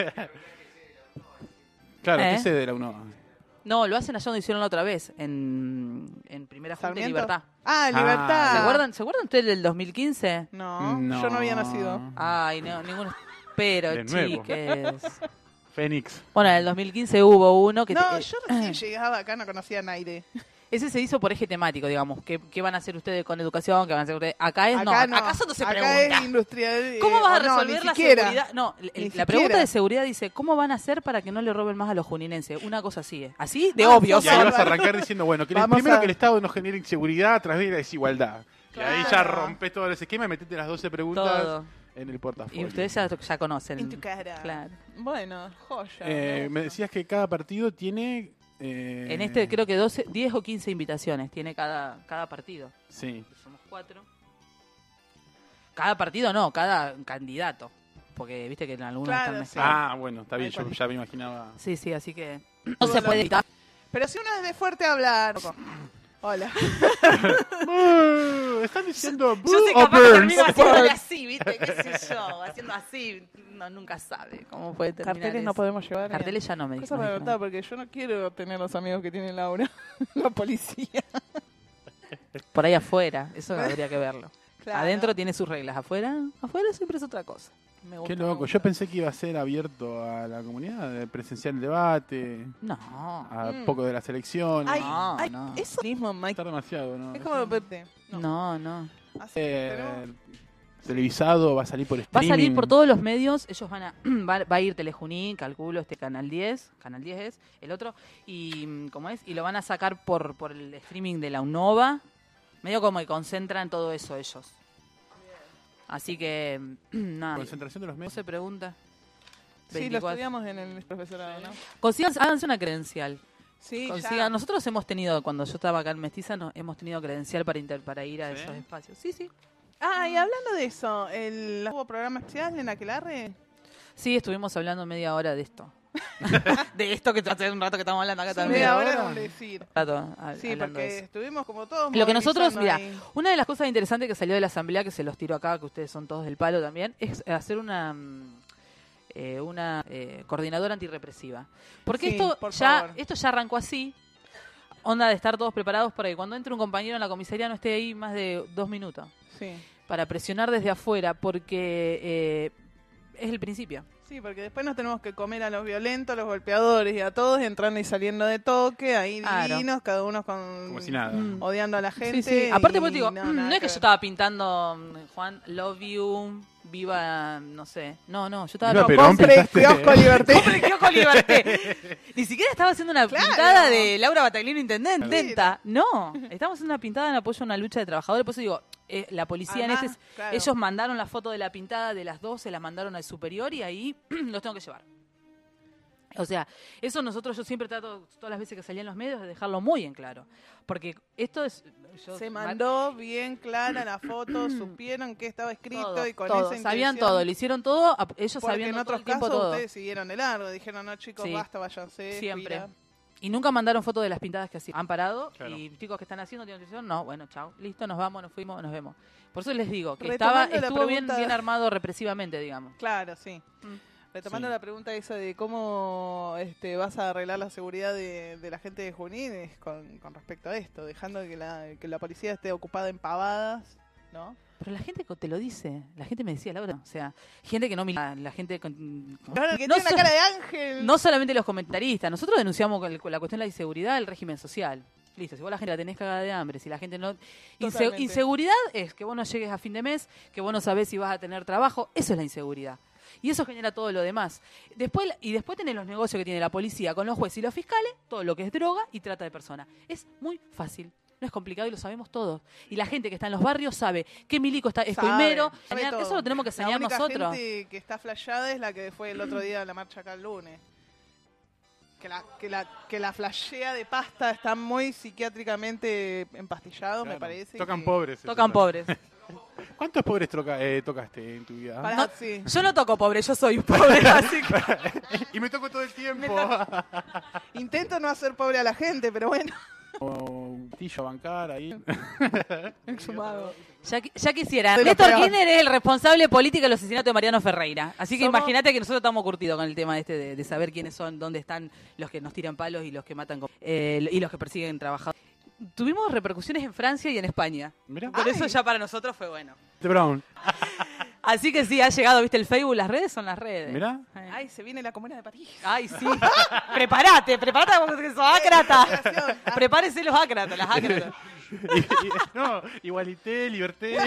Claro, ¿Eh? ¿qué sede de la UNOVA? No, lo hacen allá donde hicieron la otra vez, en Primera Junta y ¿Sarmiento? Libertad. Ah, Ah, Libertad. ¿Se acuerdan ustedes del 2015? No, No. yo no había nacido. Ay, no, ninguno. Pero, De nuevo. chiques. Fénix. Bueno, en el 2015 hubo uno que... No, yo recién llegaba acá, no conocía a Naide. Ese se hizo por eje temático, digamos. ¿Qué van a hacer ustedes con educación? ¿Qué van a hacer ustedes? Acá es Acá no. Acá solo se Acá pregunta. es industrial. ¿Cómo vas a o no, resolver ni la siquiera. seguridad? No, Ni la siquiera. pregunta de seguridad dice, ¿cómo van a hacer para que no le roben más a los juninenses? Una cosa así, ¿eh? Así de obvio. Y ahí vas a Álvaro. arrancar diciendo, bueno, Vamos primero a- que el Estado no genere inseguridad a través de la desigualdad. Y ahí ya Claro. rompes todo ese esquema y metete las 12 preguntas Todo. en el portafolio. Y ustedes ya conocen. En tu cara. Claro. Bueno, joya. Me decías que cada partido tiene... En este creo que 10 o 15 invitaciones tiene cada partido. Sí. Somos 4. Cada partido no, cada candidato. Porque viste que en algunos Claro, están sí. mezclados. Ah, bueno, está bien, yo ya me imaginaba. Sí, sí, así que no Todo se lo- puede evitar. Pero si uno es de fuerte hablar. Hola. Están diciendo Yo sé Boo o capaz que Burns. termino haciéndole así, ¿viste? ¿Qué sé yo? Haciendo así. No, nunca sabe cómo puede terminar Carteles no eso. podemos llevar. Carteles ya no me Cosa dijeron. para notar, porque yo no quiero tener los amigos que tiene Laura. La policía. Por ahí afuera, eso habría que verlo. Claro. Adentro tiene sus reglas, afuera siempre es otra cosa. Me gusta, Qué me loco, gusta. yo pensé que iba a ser abierto a la comunidad, de presenciar el debate, No, a Mm. poco de las elecciones. Ay, No, ay, no. eso mismo, Mike. Está demasiado, ¿no? Es como verte. no. Así, Eh, tenemos- televisado, va a salir por Va a streaming. salir por todos los medios, ellos van a va a ir Telejunín, calculo, Canal 10 es el otro, y ¿cómo es? Y lo van a sacar por el streaming de la UNOVA, medio como que concentran todo eso ellos. Así que, nada, Concentración de los no medios. se pregunta. Sí, lo 24. estudiamos en el profesorado, ¿no? Háganse una credencial. Sí, Consigan. Nosotros hemos tenido, cuando yo estaba acá en Mestiza, hemos tenido credencial para ir a ¿Sí? esos espacios. Sí, sí. Ah, y hablando de eso, ¿hubo programa especial en Aquelarre? Sí, estuvimos hablando media hora de esto. De esto que hace un rato que estamos hablando acá Sí, también. media hora. hora con decir. Sí, Sí, porque estuvimos como todos. Lo que nosotros, movilizando mira, ahí. una de las cosas interesantes que salió de la asamblea, que se los tiro acá, que ustedes son todos del palo también, es hacer una coordinadora antirrepresiva. Porque Sí, esto por ya favor. esto ya arrancó así, onda de estar todos preparados para que cuando entre un compañero en la comisaría no esté ahí más de 2 minutos. Sí. Para presionar desde afuera, porque es el principio. Sí, porque después nos tenemos que comer a los violentos, a los golpeadores y a todos entrando y saliendo de toque, ahí Claro. divinos, cada uno con Como si nada. odiando a la gente. Sí, sí. Aparte, y pues digo, nada no es que ver. yo estaba pintando, Juan, love you, viva, no sé. No, yo estaba... Viva no, Perón, Compre pintaste. kiosco Liberté. compre kiosco Liberté. Ni siquiera estaba haciendo una Claro. pintada de Laura Bataglino intendenta. No, estamos haciendo una pintada en apoyo a una lucha de trabajadores. Por eso digo, la policía Además, en este... claro. Ellos mandaron la foto de la pintada de las dos, se la mandaron al superior y ahí los tengo que llevar. O sea, eso yo siempre trato, todas las veces que salía en los medios, de dejarlo muy en claro. Porque esto es... Se mandó bien clara la foto, supieron que estaba escrito todo, y con todo. esa intención. Sabían todo, lo hicieron todo, ellos Porque sabiendo en todo otros el tiempo casos todo. ustedes siguieron de largo, dijeron, no chicos, Sí. basta, váyanse. Siempre. cuida. Y nunca mandaron fotos de las pintadas que hacían. Han parado Claro. y chicos que están haciendo, tienen que decir, no, bueno, chao, listo, nos vamos, nos fuimos, nos vemos. Por eso les digo que Retomando la estuvo bien pregunta- armado represivamente, digamos. Claro, sí. Retomando Sí. la pregunta esa de cómo vas a arreglar la seguridad de la gente de Junín es con respecto a esto, dejando que la policía esté ocupada en pavadas, ¿no? Pero la gente te lo dice, la gente me decía, Laura, o sea, gente que no mira, la gente con... Claro, que no, tiene la cara de ángel. no solamente los comentaristas, nosotros denunciamos con la cuestión de la inseguridad del régimen social. Listo, si vos la gente la tenés cagada de hambre, si la gente no... Totalmente. Inseguridad es que vos no llegues a fin de mes, que vos no sabés si vas a tener trabajo, eso es la inseguridad. Y eso genera todo lo demás. Después tenés los negocios que tiene la policía con los jueces y los fiscales, todo lo que es droga y trata de personas. Es muy fácil. No es complicado y lo sabemos todos. Y la gente que está en los barrios sabe qué milico es coimero. Sabe todo. Eso lo tenemos que enseñar La única nosotros. gente que está flasheada es la que fue el otro día a la marcha acá el lunes. Que la flashea de pasta está muy psiquiátricamente empastillado, me Claro. parece. Tocan que- pobres. Tocan pobres. ¿Cuántos pobres tocaste en tu vida? Pará, No, sí. Yo no toco pobre, yo soy pobre, así que... Y me toco todo el tiempo. Intento no hacer pobre a la gente, pero bueno. Como un tillo a bancar ahí. Exhumado. Ya quisiera. De lo Néstor peor. Kirchner es el responsable político del asesinato de Mariano Ferreira. Así que Somos- imagínate que nosotros estamos curtidos con el tema de saber quiénes son, dónde están los que nos tiran palos y los que matan y los que persiguen trabajadores. Tuvimos repercusiones en Francia y en España. Mirá. Por eso ya para nosotros fue bueno. De Brown. Así que sí, ha llegado, ¿viste el Facebook? Las redes son las redes. Mirá. Ay, se viene la Comuna de París. Ay, sí. prepárate porque sos ácrata. Prepárese los ácratas, las ácratas. No, igualité, liberté.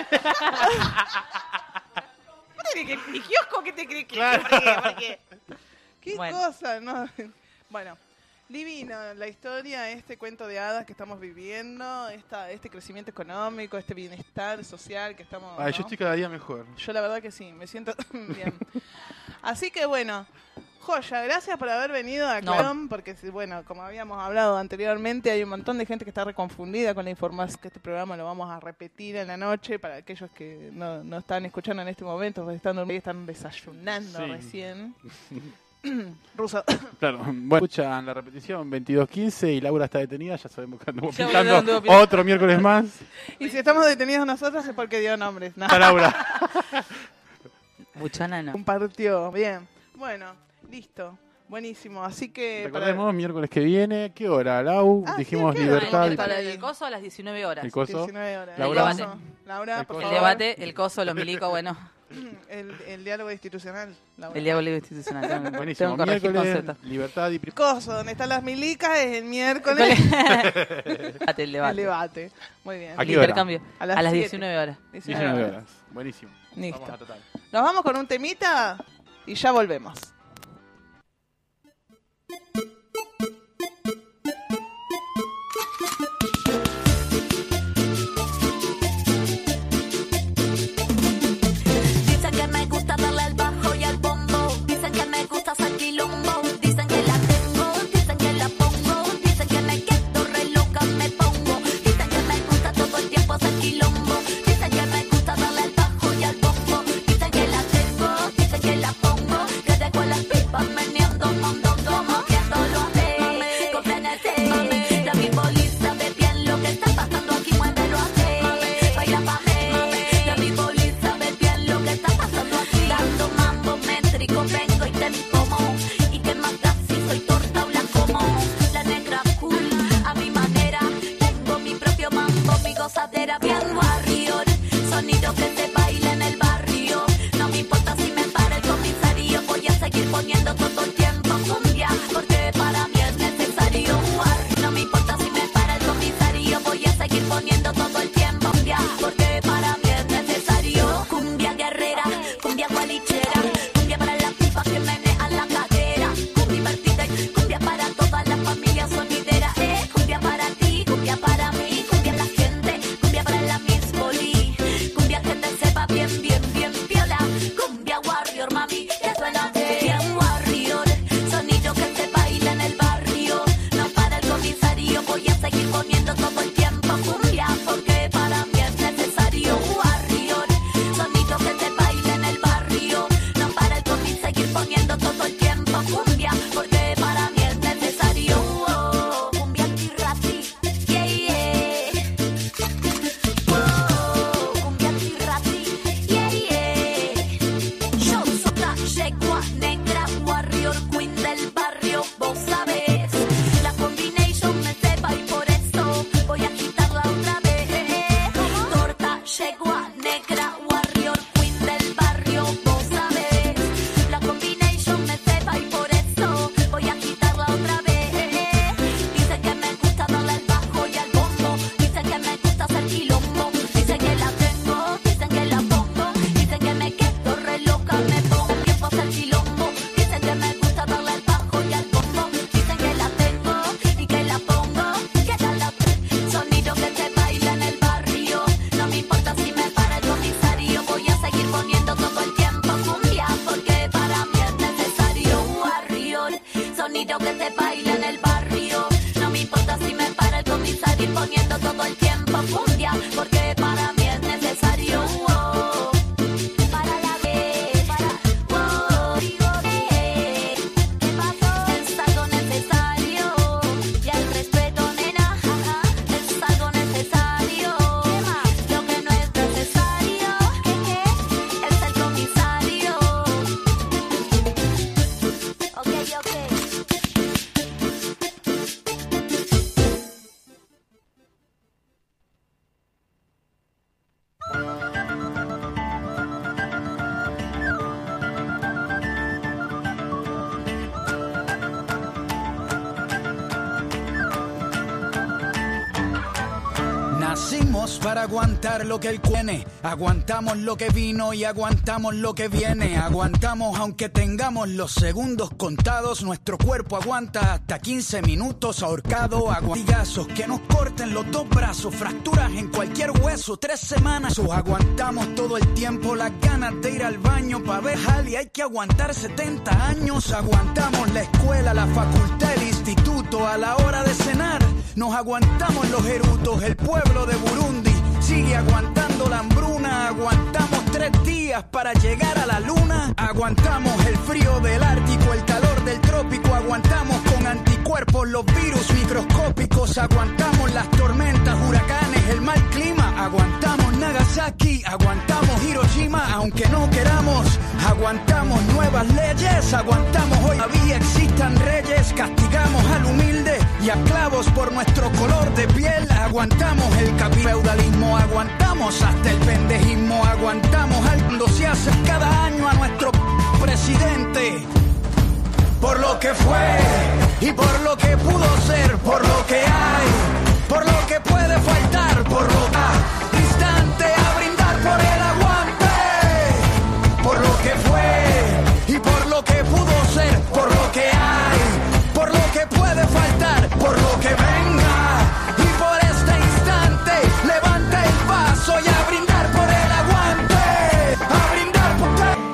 ¿Mi kiosco qué te crees que Claro. ¿Por qué? ¿Qué Bueno. cosa? No. Bueno, divino la historia, este cuento de hadas que estamos viviendo, este crecimiento económico, este bienestar social que estamos... Ay, yo ¿no? estoy cada día mejor. Yo la verdad que sí, me siento bien. Así que bueno, joya, gracias por haber venido a No. Clarón, porque bueno, como habíamos hablado anteriormente, hay un montón de gente que está reconfundida con la información, que este programa lo vamos a repetir en la noche para aquellos que no están escuchando en este momento, porque están desayunando Sí. recién. Ruso. Claro, bueno, escuchan la repetición 22:15 y Laura está detenida, ya sabemos que andamos Ya pintando anduvo pintando. otro miércoles más. Y si estamos detenidos nosotros es porque dio nombres. No, Está Laura. Buchana no. compartió. Bien. Bueno, listo. Buenísimo. Así que... Recordemos, miércoles que viene, ¿qué hora, Lau? Ah, Dijimos sí, ¿qué hora? libertad. El Para el coso a las 19 horas. El coso. 19 horas. Laura. El coso. Laura, El por coso. El favor. debate, el coso, los milicos, bueno. El diálogo institucional. Laura. El diálogo institucional. Tengo Buenísimo, que corregir miércoles, conceptos. libertad y Coso, donde están las milicas es el miércoles. Debate, el El debate. debate. Muy bien. ¿A El qué hora? intercambio. A A las las 7. 19 horas. 19 horas. Buenísimo. Listo. Vamos a total. Nos vamos con un temita y ya volvemos. Dicen que me gusta darle al bajo y al bombo. Dicen que me gusta hacer quilombo. Dicen que la tengo, dicen que la pongo. Dicen que me quedo re loca, me pongo. Dicen que me gusta todo el tiempo hacer quilombo. Dicen que me gusta darle al bajo y al bombo. Dicen que la tengo, dicen que la pongo. Que dejo la sonido que se baila en el barrio. No me importa si me para el comisario imponiendo todo el tiempo fundia, porque para mí es necesario. Para la vez, ¿qué pasó? Es algo necesario. Y el respeto, nena, es algo necesario. Lo que no es necesario, ¿qué? Es el comisario. Ok. Nacimos para aguantar lo que él tiene, aguantamos lo que vino y aguantamos lo que viene, aguantamos aunque tengamos los segundos contados, nuestro cuerpo aguanta hasta 15 minutos ahorcado, aguantigazos que nos corten los dos brazos, fracturas en cualquier hueso, 3 semanas, aguantamos todo el tiempo las ganas de ir al baño para ver Jali, hay que aguantar 70 años, aguantamos la escuela, la facultad, el instituto, a la hora de cenar, nos aguantamos los erutos, el pueblo de Burundi sigue aguantando la hambruna, aguantamos 3 días para llegar a la luna, aguantamos el frío del Ártico, el calor del trópico, aguantamos con anticuerpos los virus microscópicos, aguantamos las tormentas, huracanes, el mal clima, aguantamos Nagasaki, aguantamos Hiroshima, aunque no queramos, aguantamos nuevas leyes, aguantamos hoy todavía existan reyes, castigamos al humilde y a clavos por nuestro color de piel, aguantamos el feudalismo, aguantamos hasta el pendejismo, aguantamos al mundo se hace cada año a nuestro presidente, por lo que fue y por lo que pudo ser, por lo que hay, por lo que puede faltar, por lo que instante a brindar por el aguante, por lo que fue y por lo que pudo ser, por lo que hay, por lo que puede faltar, por lo que venga y por este instante levanta el vaso y a brindar por el aguante, a brindar por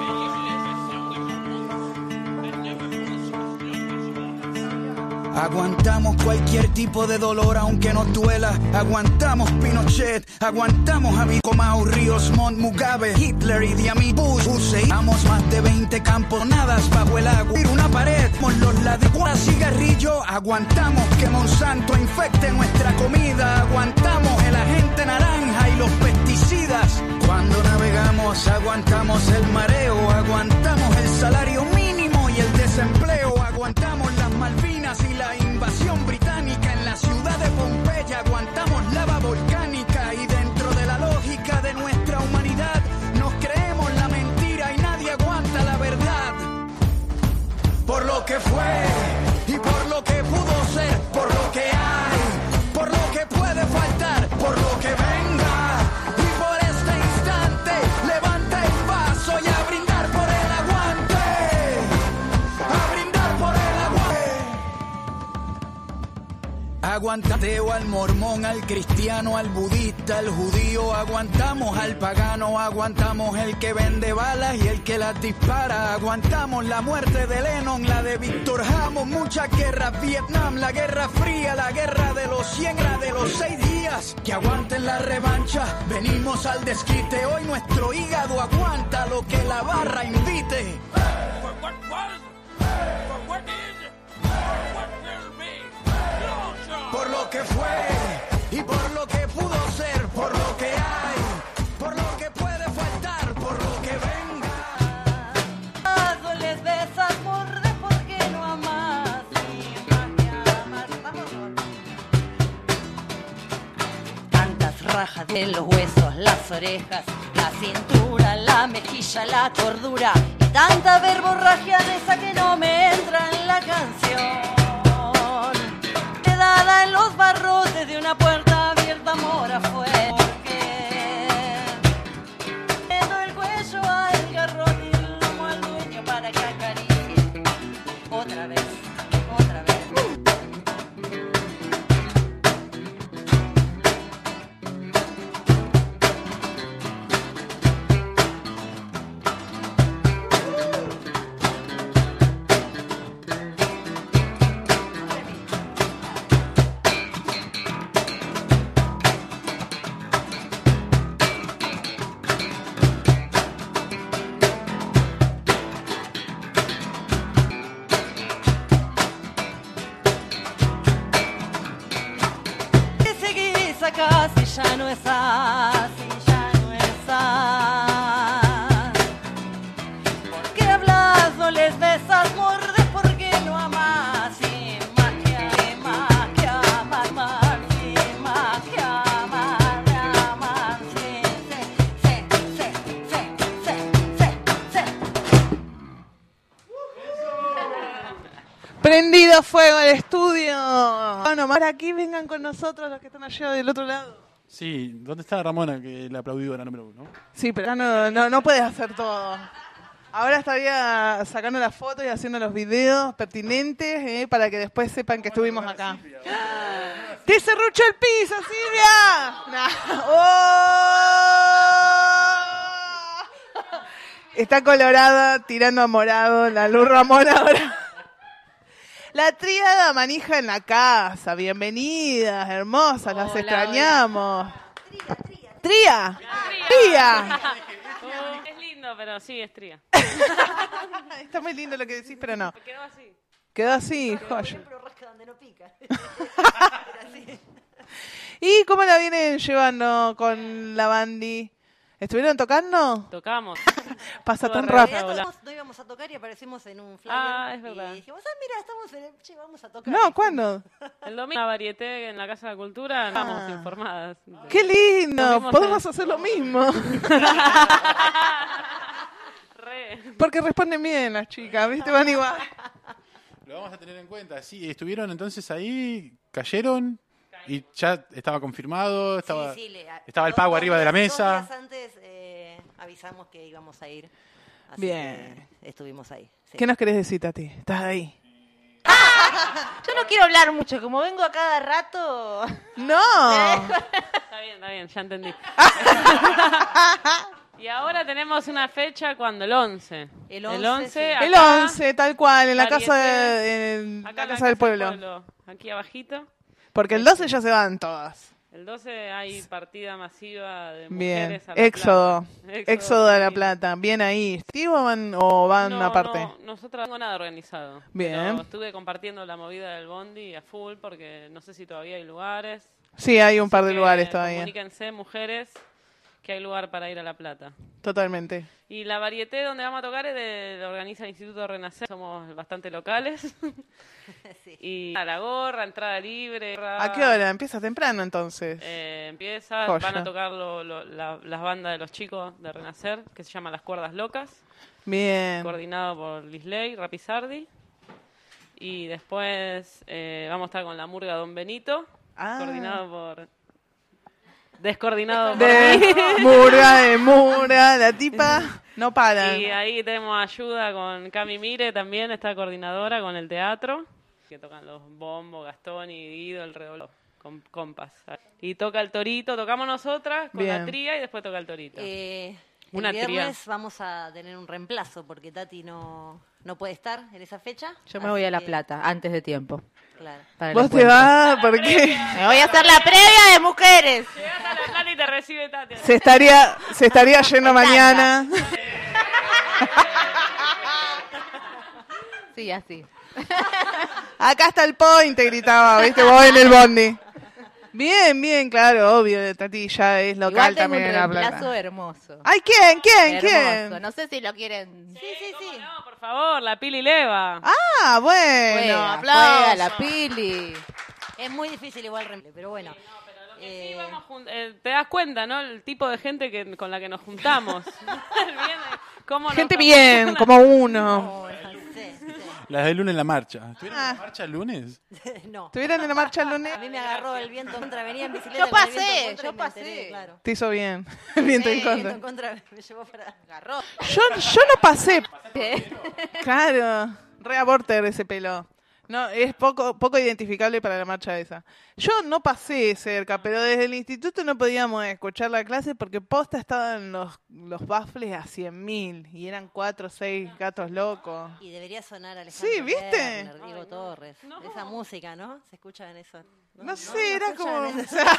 aguantamos cualquier tipo de dolor aunque nos duela, aguantamos Pinochet, aguantamos a Mao, Ríos Montt, Mugabe, Hitler y Idi Amin, Bush, usamos más de 20 camponadas bajo el agua, una pared, con los ladrillos, cigarrillo, aguantamos que Monsanto infecte nuestra comida, aguantamos el agente naranja y los pesticidas, cuando navegamos aguantamos el mareo, aguantamos el salario mínimo y el desempleo, aguantamos las Malvinas y la invasión británica en la ciudad de Pompeya, aguantamos lava volcánica y dentro de la lógica de nuestra humanidad nos creemos la mentira y nadie aguanta la verdad, por lo que fue y por lo que pudo ser, por lo que hay, por lo que puede faltar, por lo que venga y por este instante levanta el vaso y a brindar por el aguante, a brindar por el aguante. Aguantateo al mormón, al cristiano, al budista, al judío, aguantamos al pagano, aguantamos el que vende balas y el que las dispara, aguantamos la muerte de Lennon, la de Víctor Jamos, muchas guerras, Vietnam, la guerra fría, la guerra de los 100, la de los 6 días, que aguanten la revancha, venimos al desquite, hoy nuestro hígado aguanta lo que la barra invite. Por lo que fue y por lo que pudo ser, por lo que hay, por lo que puede faltar, por lo que venga. Les besas, morde porque no amas y más que amas. Tantas rajas de los huesos, las orejas, la cintura, la mejilla, la cordura y tanta verborragia de esa que no me entra en la canción. En los barrotes de una puerta abierta, amor afuera. Porque le doy el cuello al garrote y el lomo al dueño para que acaricie. Otra vez, otra vez. casi ya no estás, y ya no estás. ¿Por qué hablas, no les besas, mordes? ¿Por qué no amas? Sin más que amar, sin más que amar, sí. Prendido fuego el estudio. Bueno, ahora aquí vengan con nosotros los que están allá del otro lado. Sí, ¿dónde está Ramona que la aplaudió la número 1? Sí, pero ya no puedes hacer todo. Ahora estaría sacando las fotos y haciendo los videos pertinentes para que después sepan que estuvimos acá. ¡Te serruchó el piso, Silvia! Nah. ¡Oh! Está colorada, tirando a morado, la luz Ramona ahora. La tríada manija en la casa. Bienvenidas, hermosas, las extrañamos. Tría. Es lindo, pero sí, es tría. Está muy lindo lo que decís, pero no. Quedó así. Quedó así, joya. Siempre rasca donde no pica. ¿Y cómo la vienen llevando con la bandi? ¿Estuvieron tocando? Tocamos. Pasa tan Todo rápido. re- No íbamos a tocar y aparecimos en un flyer. Ah, es verdad. Y dijimos, mira, estamos en el... Che, vamos a tocar. No, ¿cuándo? El domingo una varieté en la Casa de la Cultura, estamos informadas. ¡Qué lindo! Tuvimos Podemos el- hacer lo mismo. Re. Porque responden bien las chicas, ¿viste? Van igual. Lo vamos a tener en cuenta. Sí, estuvieron entonces ahí, cayeron y ya estaba confirmado, estaba el pago arriba de la mesa. 2 días antes avisamos que íbamos a ir. Así Bien. que estuvimos ahí. Sí. ¿Qué nos querés decir, Tati? ¿Estás ahí? Yo no quiero hablar mucho, como vengo a cada rato. ¡No! Está bien, ya entendí. Y ahora tenemos una fecha cuando el 11. El 11, sí. acá, El 11, tal cual, en la Varieté, casa, en acá la casa del pueblo. Aquí abajito. Porque el 12 ya se van todas. El 12 hay partida masiva de Bien. mujeres a La Éxodo. Plata. Éxodo de La sí. Plata. Bien ahí. ¿Activo o van No, aparte? no, nosotros no tengo nada organizado. Bien. Pero estuve compartiendo la movida del bondi a full porque no sé si todavía hay lugares. Sí, hay un par Así de que lugares todavía. Comuníquense, mujeres, que hay lugar para ir a La Plata. Totalmente. Y la varieté donde vamos a tocar lo organiza el Instituto Renacer. Somos bastante locales. Sí. Y a la gorra, entrada libre. ¿A qué hora? Empieza temprano entonces. Empieza, Joya. van a tocar las bandas de los chicos de Renacer, que se llama Las Cuerdas Locas, Bien. coordinado por Lisley Rapizardi. Y después vamos a estar con la murga Don Benito, Ah. coordinado por... Descoordinado por mí. De Mura, la tipa no para. Y ahí tenemos ayuda con Cami Mire, también está coordinadora con el teatro, que tocan los bombos, Gastón y Guido, el redobló, con compas. Y toca el torito, tocamos nosotras con Bien. la tría y después toca el torito. El viernes vamos a tener un reemplazo porque Tati no puede estar en esa fecha. Yo me voy a La Plata, antes de tiempo. Claro. para el ¿Vos te encuentro. vas? ¿Por qué? Me voy a hacer la previa de mujeres. Llegas a La Plata y te recibe Tati. Se estaría yendo mañana. Sí, así. Acá está el point, te gritaba, ¿viste? Vos en el bondi. Bien, bien, claro, obvio. Tati ya es local Igual tengo también un en La reemplazo Plata. hermoso. Ay, ¿quién? Hermoso. No sé si lo quieren. ¿Cómo no? Por favor, la Pili Leva. Ah, bueno, Juega, aplausos. juega la Pili. Es muy difícil igual reemplazo, pero bueno. Sí, te das cuenta, ¿no? El tipo de gente con la que nos juntamos. Cómo nos Gente bien, promociona. como uno. Las del lunes en la marcha. ¿Estuvieron en la marcha el lunes? No. ¿Estuvieron en la marcha el lunes? A mí me agarró el viento en contra, venía en bicicleta. Yo con el viento pasé, en contra yo y me enteré, pasé. claro. Te hizo bien. Viento en El viento contra. en contra me llevó para... Agarró. Yo no pasé. Claro, re aborter ese pelo. No, es poco identificable para la marcha esa. Yo no pasé cerca, pero desde el instituto no podíamos escuchar la clase porque posta estaban los baffles a 100.000 y eran 4 o 6 gatos locos. Y debería sonar Alejandro Sí, ¿viste? Lerner, Diego Torres. Esa música, ¿no? Se escucha en eso. No sé, era como... escuchan o sea,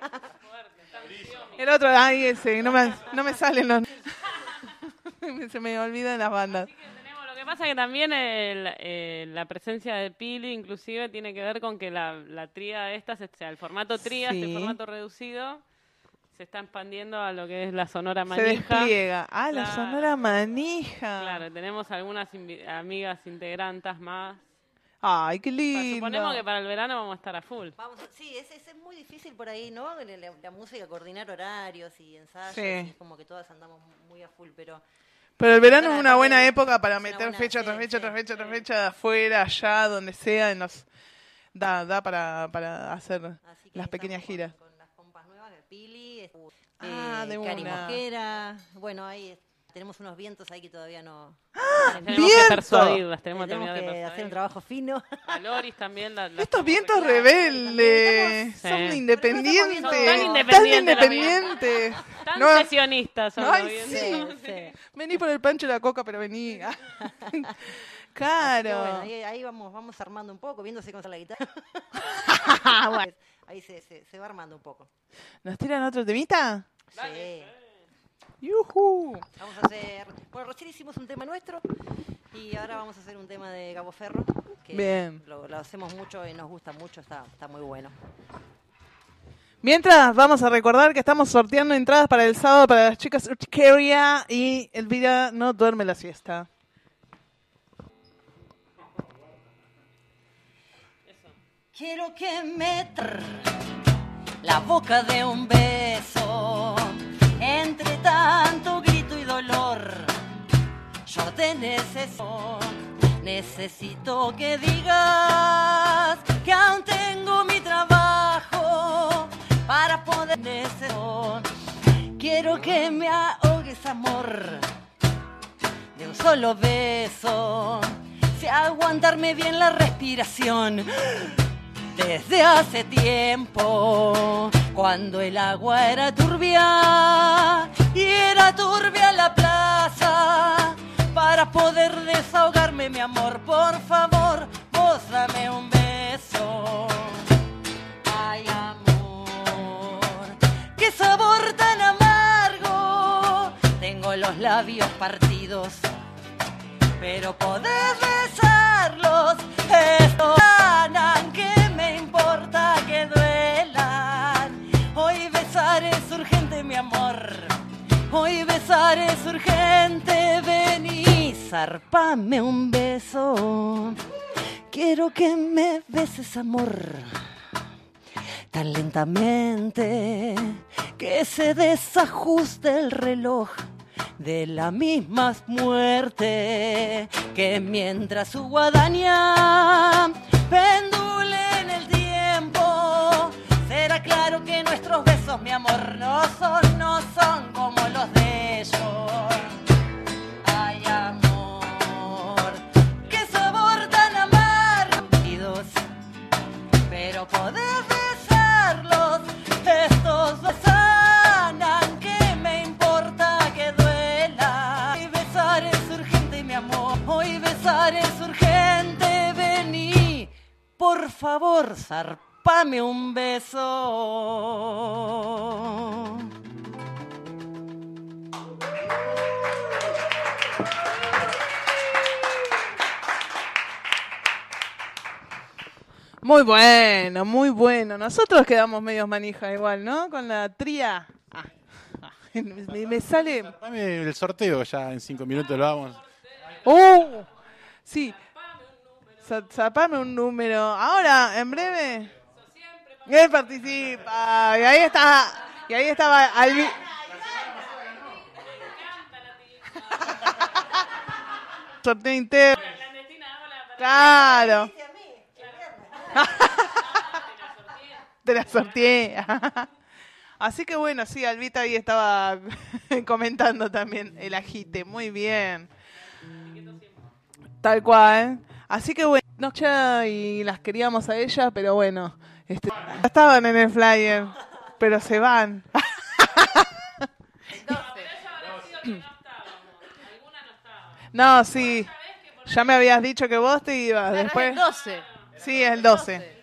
el otro, ay, ese, no me salen los... Se me olvidan las bandas. Tenemos lo que pasa que también la presencia de Pili inclusive tiene que ver con que la tríada esta, el formato tríada, Sí. este formato reducido, se está expandiendo a lo que es la Sonora Se Manija. despliega. Ah, la Claro. Sonora Manija. Claro, tenemos algunas amigas integrantes más. Ay, qué lindo. Suponemos que para el verano vamos a estar a full. Sí, es muy difícil por ahí, ¿no? La música, coordinar horarios y ensayos, Sí. y como que todas andamos muy a full, pero Pero el verano Bueno, es una aparte buena de- época para es una meter buena- fecha sí, tras fecha, sí, tras fecha, sí. tras fecha, afuera, allá, donde sea, da para hacer así que las ahí pequeñas estamos giras. con las compas nuevas de Pili, De Cari una. Mosquera, bueno, ahí tenemos unos vientos ahí que todavía no... Tenemos ¡Viento! que persuadirlas, tenemos que Tenemos terminar de que hacer un persuadir. trabajo fino. A Loris también. Estos vientos rebeldes Sí. son independientes. Son tan Tan independientes independientes. Tan No, sesionistas son Ay, los vientos. sí. Vení por el pancho y la coca, pero vení. Así que Claro. bueno, ahí vamos armando un poco, viéndose con la guitarra. Bueno. Ahí se va armando un poco. ¿Nos tiran otro temita? Sí. ¡Yujú! Vamos a hacer... Bueno, recién hicimos un tema nuestro y ahora vamos a hacer un tema de Gabo Ferro. Que Bien. Lo hacemos mucho y nos gusta mucho, está muy bueno. Mientras, vamos a recordar que estamos sorteando entradas para el sábado para las chicas Urticaria y Elvira no duerme la siesta. Quiero que me la boca de un beso, entre tanto grito y dolor. Yo te necesito que digas que aún tengo mi trabajo para poder eso. Quiero que me ahogues, amor, de un solo beso. Sé aguantarme bien la respiración. Desde hace tiempo, cuando el agua era turbia y era turbia la plaza, para poder desahogarme, mi amor, por favor, vos dame un beso. Ay, amor, qué sabor tan amargo, tengo los labios partidos, pero podés besarlos, estos sanan, que me importa que duelan. Hoy besar es urgente, mi amor, hoy besar es urgente. Vení, zarpame un beso, quiero que me beses, amor, tan lentamente que se desajuste el reloj de la misma muerte, que mientras su guadaña pendule en el tiempo, será claro que nuestros besos, mi amor, no son como los de ellos. Ay, amor, qué sabor tan amargo, pero podés besarlos, estos dos sanan, que me importa que duela. Hoy besar es urgente, mi amor, hoy besar es urgente. Vení, por favor, zarpame un beso. Muy bueno, muy bueno. Nosotros quedamos medios manija igual, ¿no? Con la tría. Me sale... Dame el sorteo ya en 5 minutos lo vamos. Sí. Zapame un número. Ahora, en breve. Él participa. Y ahí está. Y ahí estaba Albi. Sorteo interno. Claro. Te la sorteé. Así que bueno, sí, Albita ahí estaba comentando también el agite. Muy bien. Tal cual. Así que bueno, no, y las queríamos a ellas, pero bueno, ya estaban en el flyer, pero se van. No, sí. Ya me habías dicho que vos te ibas. Después. El 12. Sí, es el 12.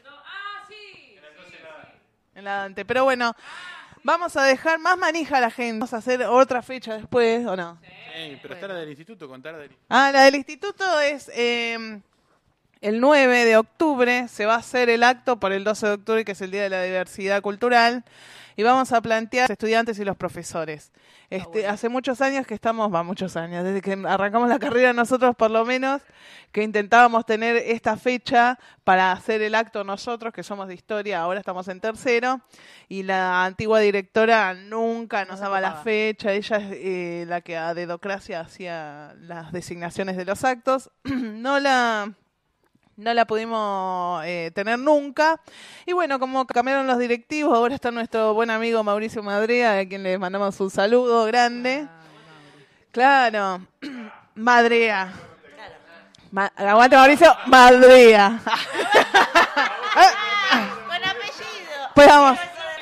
En la Dante. Pero bueno, vamos a dejar más manija a la gente. Vamos a hacer otra fecha después, ¿o no? Pero está la del instituto, contar del Ah, la del instituto es el 9 de octubre, se va a hacer el acto por el 12 de octubre, que es el Día de la Diversidad Cultural, y vamos a plantear a los estudiantes y los profesores. Hace muchos años que estamos, muchos años, desde que arrancamos la carrera nosotros por lo menos, que intentábamos tener esta fecha para hacer el acto nosotros, que somos de historia, ahora estamos en tercero, y la antigua directora nunca nos daba la fecha, ella es la que a dedocracia hacía las designaciones de los actos, no la pudimos tener nunca. Y bueno, como cambiaron los directivos, ahora está nuestro buen amigo Mauricio Madrea, a quien le mandamos un saludo grande. Claro, Madrea. Aguante Mauricio, Madrea. Con apellido. Pues vamos.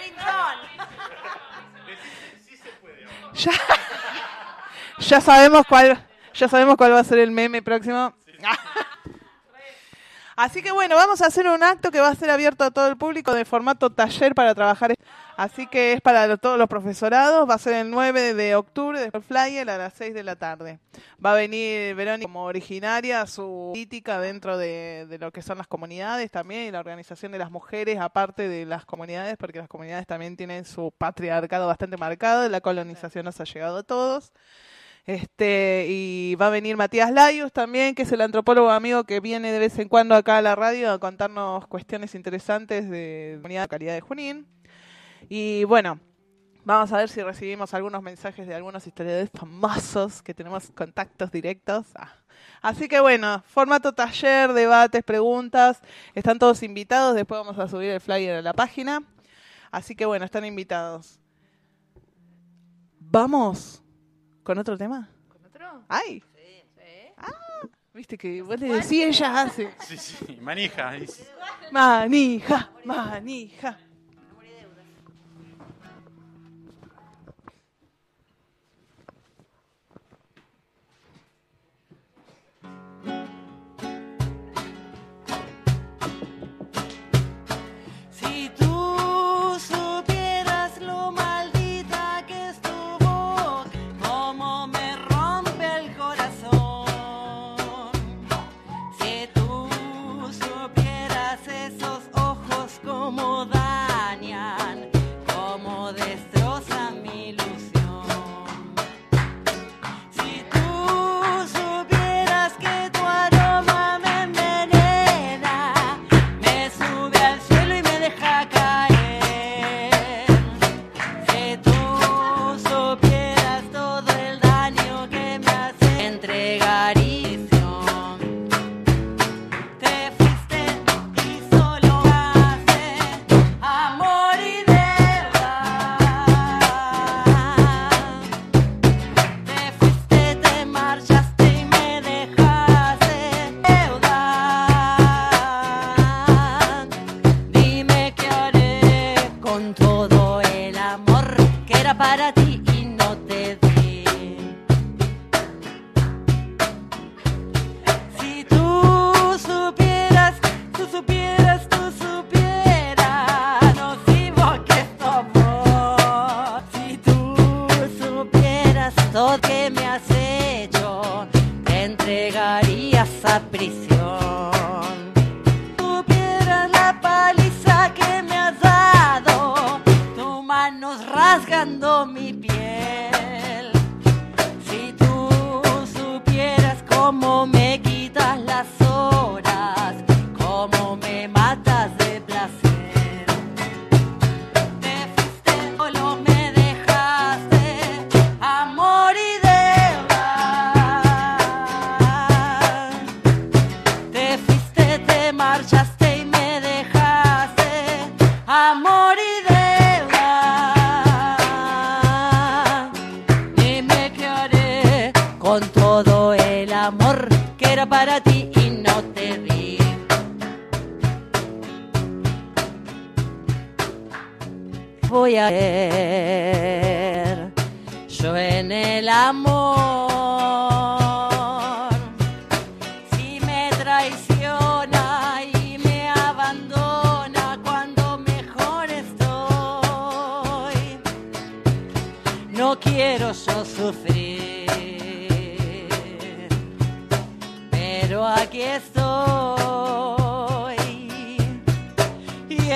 Ya sabemos cuál va a ser el meme próximo. Así que bueno, vamos a hacer un acto que va a ser abierto a todo el público de formato taller para trabajar. Así que es para todos los profesorados, va a ser el 9 de octubre, después flyer a las 6 de la tarde. Va a venir Verónica como originaria, su política dentro de lo que son las comunidades también y la organización de las mujeres, aparte de las comunidades, porque las comunidades también tienen su patriarcado bastante marcado, la colonización nos ha llegado a todos. Y va a venir Matías Layus también, que es el antropólogo amigo que viene de vez en cuando acá a la radio a contarnos cuestiones interesantes de comunidad de localidad de Junín. Y bueno, vamos a ver si recibimos algunos mensajes de algunos historiadores famosos que tenemos contactos directos. Así que bueno, formato taller, debates, preguntas, están todos invitados, después vamos a subir el flyer a la página. Así que bueno, están invitados. Vamos. ¿Con otro tema? ¿Con otro? ¡Ay! Sí. Viste que vos le decís, ella hace. Sí, manija. Manija. Si tú supieras lo maldita que es tu boca, cómo me rompe el corazón. Si tú supieras esos ojos cómo dañan, cómo destrozan mi ilusión. Si tú supieras que tu aroma me envenena, me sube al cielo y me deja caer. Si tú supieras todo el daño que me hace, entregarías. Te fuiste y solo hace amor y deuda. Te fuiste, te marchaste y me dejaste deuda. Dime qué haré con todo el amor que era para ti y no te di. Si tú supieras, nocivo que es tu amor. Si tú supieras todo que me has hecho, te entregarías a prisión. Supieras la paliza que me has dado, tus manos rasgando mi piel. Si tú supieras cómo me quitas las horas, cómo me matas de placer. Te fuiste, solo me dejaste amor y deuda. Te fuiste, te marchaste y me dejaste amor y deuda. Dime qué haré con todo el amor que era para ti y no te di. Voy a ver yo en el amor. Si me traiciona y me abandona cuando mejor estoy, no quiero yo sufrir.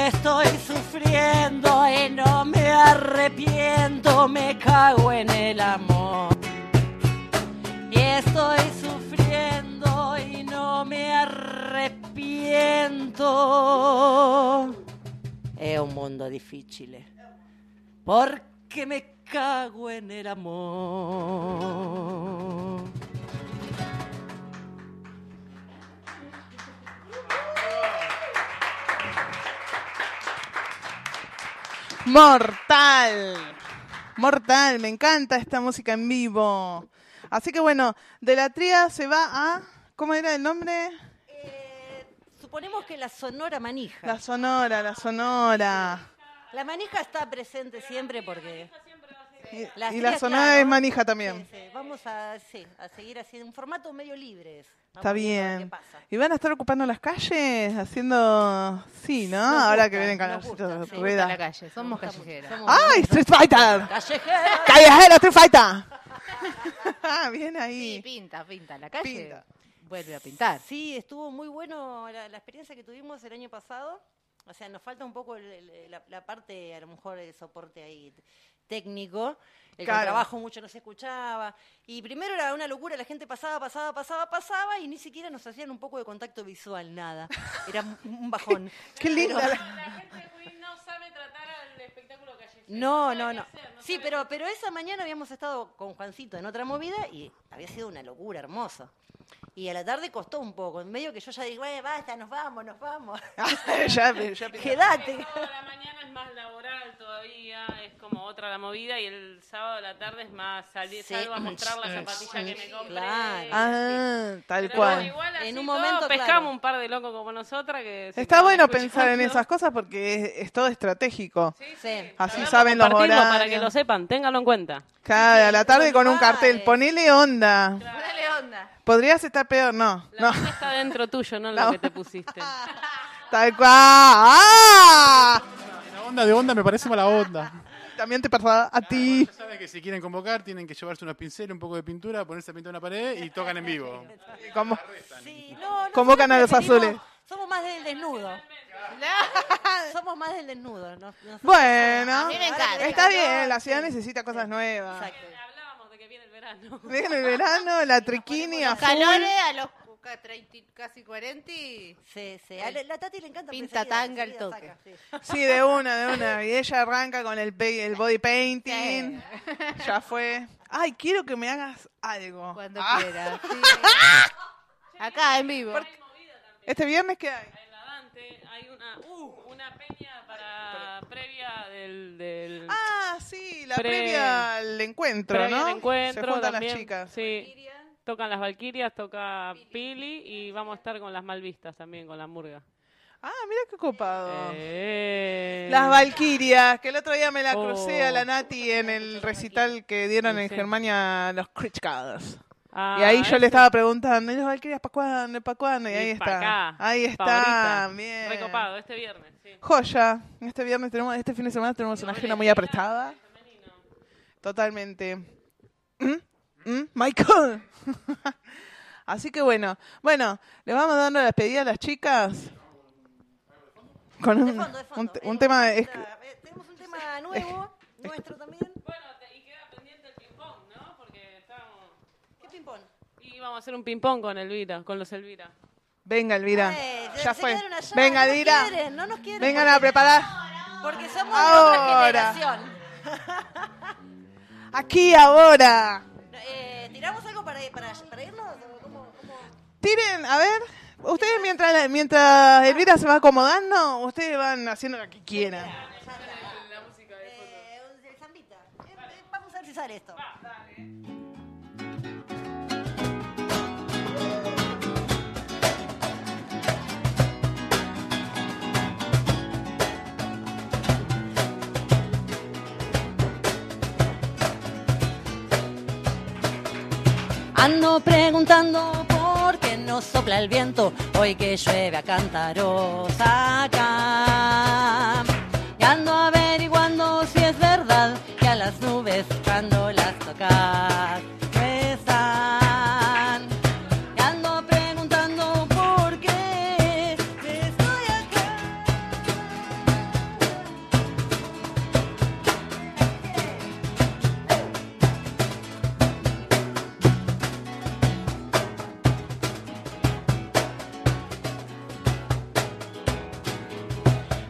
Estoy sufriendo y no me arrepiento, me cago en el amor. Y estoy sufriendo y no me arrepiento. È un mondo difficile, porque me cago en el amor. Mortal, me encanta esta música en vivo. Así que bueno, de la tría se va a... ¿Cómo era el nombre? Suponemos que la Sonora Manija. La Sonora. La Manija está presente siempre porque... Y la Sonora es Manija también. Sí. Vamos a seguir haciendo un formato medio libre. Está bien. ¿Y van a estar ocupando las calles haciendo... Sí, ¿no? Ahora que vienen Calorcitos de Rueda. la calle, somos callejeros. ¡Ay, Street Fighter! ¡Callejero! Street Fighter! Bien ahí. Sí, pinta. La calle vuelve a pintar. Sí, estuvo muy bueno la experiencia que tuvimos el año pasado. O sea, nos falta un poco la parte, a lo mejor, el soporte ahí técnico. El trabajo mucho no se escuchaba. Y primero era una locura, la gente pasaba y ni siquiera nos hacían un poco de contacto visual, nada. Era un bajón. Qué linda. La gente no sabe tratar al espectáculo callejero. No. Sí, pero esa mañana habíamos estado con Juancito en otra movida y había sido una locura, hermoso. Y a la tarde costó un poco, en medio que yo ya digo, basta, nos vamos. ya Quédate. La mañana es más laboral todavía, es como otra la movida, y el sábado a la tarde es más salgo a mostrar la zapatilla que me compré. Claro. Tal Pero cual. Igual así en un momento pescamos un par de locos como nosotras que está bueno pensar en esas cosas porque es todo estratégico. Sí. Así saben los horarios. Para que lo sepan, ténganlo en cuenta. Claro, a la tarde con un cartel, ponele onda. Dale onda. Podrías estar peor, no. La onda está dentro tuyo, no en lo que te pusiste. Tal cual. ¡Ah! La onda de onda me parece mala onda. También te pasa a ti. Ya sabes que si quieren convocar tienen que llevarse unos pinceles, un poco de pintura, ponerse a pintar una pared y tocan en vivo. Convocan a los azules. Somos más del desnudo. Somos más del desnudo. Bueno, A mí me encanta. está bien, la ciudad necesita cosas nuevas. Exacto. Hablábamos de que viene el verano. Viene el verano, la triquini a full. Calores a los 30, casi 40 y... Sí. A la Tati le encanta. Pinta tanga el enseguida toque. saca, Sí, de una. Y ella arranca con el body painting. Ya fue. Ay, quiero que me hagas algo. Cuando quieras. Sí. Acá, en vivo. ¿Este viernes qué hay? En la Dante hay una peña para previa del Ah, sí, la previa al encuentro, previa ¿no? al encuentro, Se juntan también, las chicas. Sí. Tocan las Valquirias, toca Pili y vamos a estar con las Malvistas también, con la murga. Ah, mira qué copado. Eh. Las Valquirias, que el otro día me la crucé a la Nati en el recital que dieron en Germania los Critics. Y ahí yo le estaba preguntando, ¿y las Valquirias para cuándo? Y ahí está. Acá, ahí está, favorita. bien. Recopado, este viernes, sí. Joya. Este fin de semana tenemos una agenda muy apretada. Totalmente. Michael. Así que bueno, le vamos dando la despedida a las chicas con un tema tenemos un tema nuevo, nuestro también. Bueno, y queda pendiente el ping-pong, ¿no? Porque estábamos... ¿Qué ping-pong? Y vamos a hacer un ping-pong con los Elvira. Venga, Elvira. se Ya fue. quedaron allá, Venga, no Elvira. no nos quieren Vengan a preparar. Porque somos Ahora. de otra generación. Aquí, ahora. ¿Tiramos algo para irnos? ¿Cómo? Tiren, a ver. Ustedes mientras Elvira se va acomodando, ustedes van haciendo lo que quieran. El zambita. Vamos a ver si sale esto. Ando preguntando por qué no sopla el viento hoy que llueve a cántaros acá. Y ando averiguando si es verdad que a las nubes cuando las tocas no están. Y ando preguntando por qué estoy acá.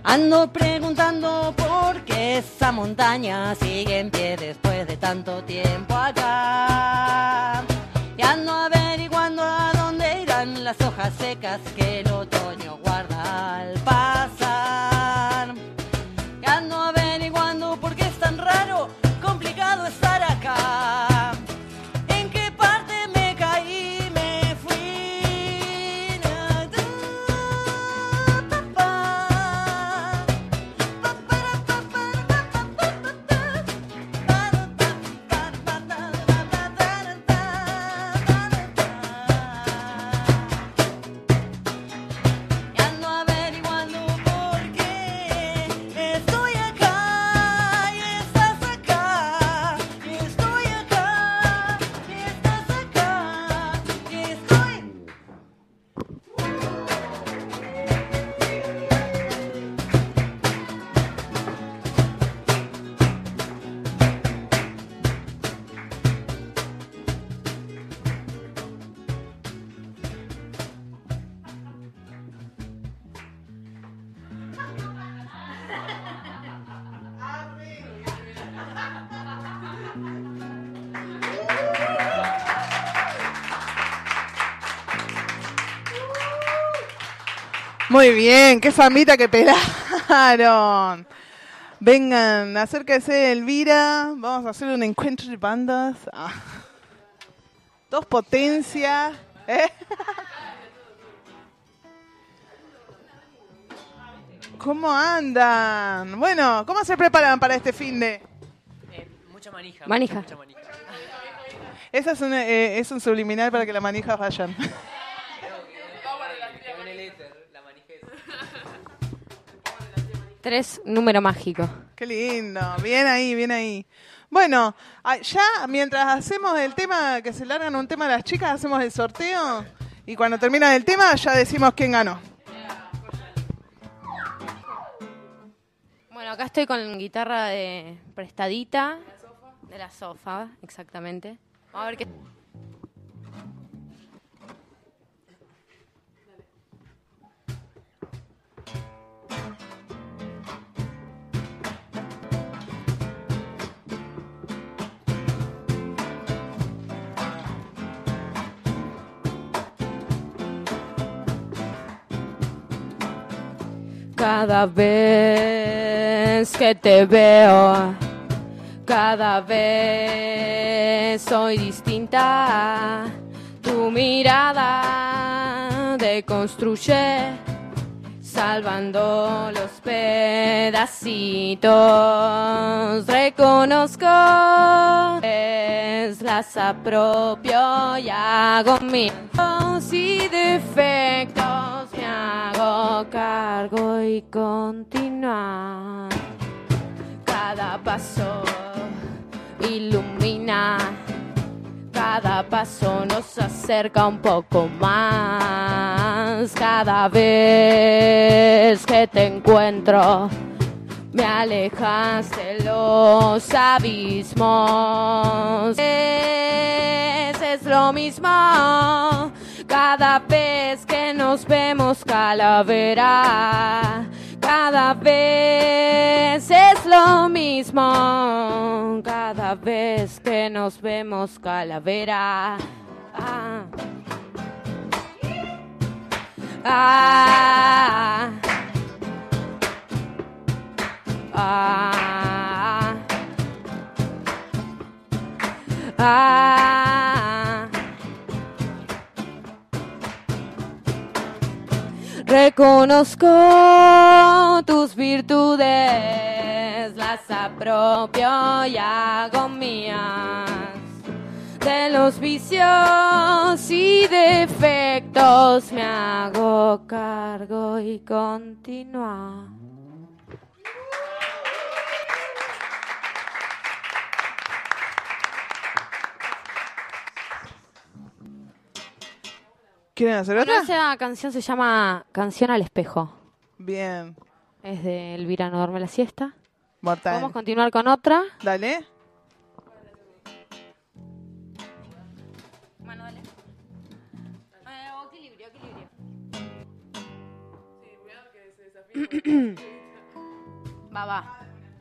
Ando preguntando por qué esa montaña sigue en pie después de tanto tiempo acá. Y ando averiguando a dónde irán las hojas secas que el otoño guarda al pasar. Y ando averiguando por qué es tan raro, complicado estar acá. ¿En qué parte me caí, me fui? Y ando averiguando por qué estoy acá y estás acá. Y estoy acá y estás acá. Y estoy... Muy bien, qué famita que pelaron. Vengan, acérquese Elvira. Vamos a hacer un encuentro de bandas. Dos potencias. ¿Cómo andan? Bueno, ¿cómo se preparan para este fin de...? Mucha manija. Manija. Mucha manija. Esa es un subliminal para que las manijas vayan. Tres, número mágico. Qué lindo, bien ahí, bien ahí. Bueno, ya mientras hacemos el tema, que se largan un tema las chicas, hacemos el sorteo y cuando termina el tema ya decimos quién ganó. Bueno, acá estoy con guitarra de prestadita. De la sofa, exactamente. Vamos a ver qué... Cada vez que te veo, cada vez soy distinta. Tu mirada deconstruye, salvando los pedacitos. Reconozco, las apropio y hago míos y defectos. Me hago cargo y continuar. Cada paso ilumina, cada paso nos acerca un poco más. Cada vez que te encuentro, me alejas de los abismos. Es lo mismo cada vez que nos vemos, calavera. Cada vez es lo mismo cada vez que nos vemos, calavera. Ah. Ah. Ah. Ah. Reconozco tus virtudes, las apropio y hago mías. De los vicios y defectos me hago cargo y continúa. ¿Quieren hacer otra? Esa canción se llama Canción al Espejo. Bien. Es de Elvira No Duerme la Siesta. Mortal. Vamos a continuar con otra. Dale. Bueno, dale. Equilibrio. Sí, cuidado que se desafíe. Va.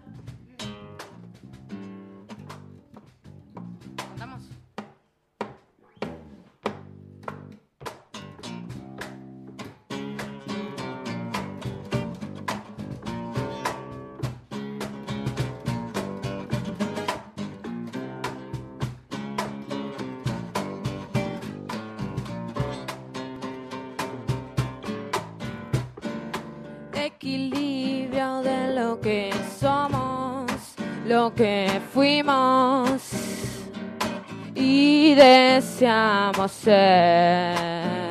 ¿Contamos? Equilibrio de lo que somos, lo que fuimos y deseamos ser.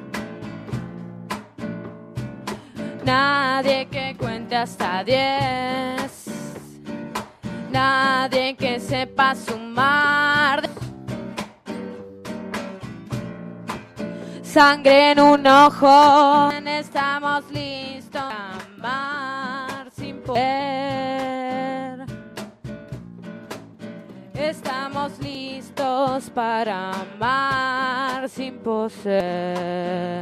Nadie que cuente hasta 10, nadie que sepa sumar. Sangre en un ojo, estamos listos a amar sin poder. Estamos listos para amar sin poseer.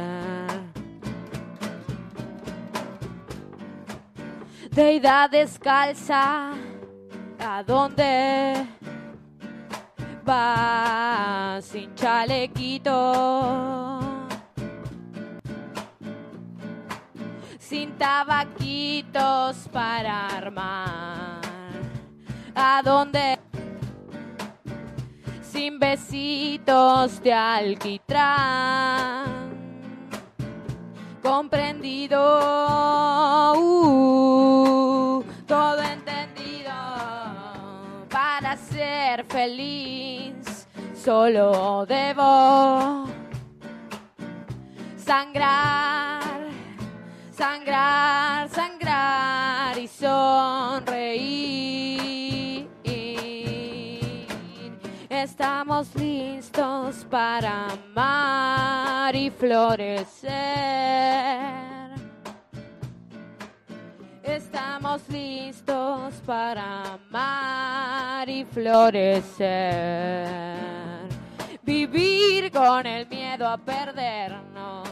Deidad descalza, ¿a dónde va sin chalequito? Sin tabaquitos para armar. ¿A dónde? Sin besitos de alquitrán. Comprendido, todo entendido. Para ser feliz solo debo sangrar. Sangrar, sangrar y sonreír. Estamos listos para amar y florecer. Estamos listos para amar y florecer. Vivir con el miedo a perdernos.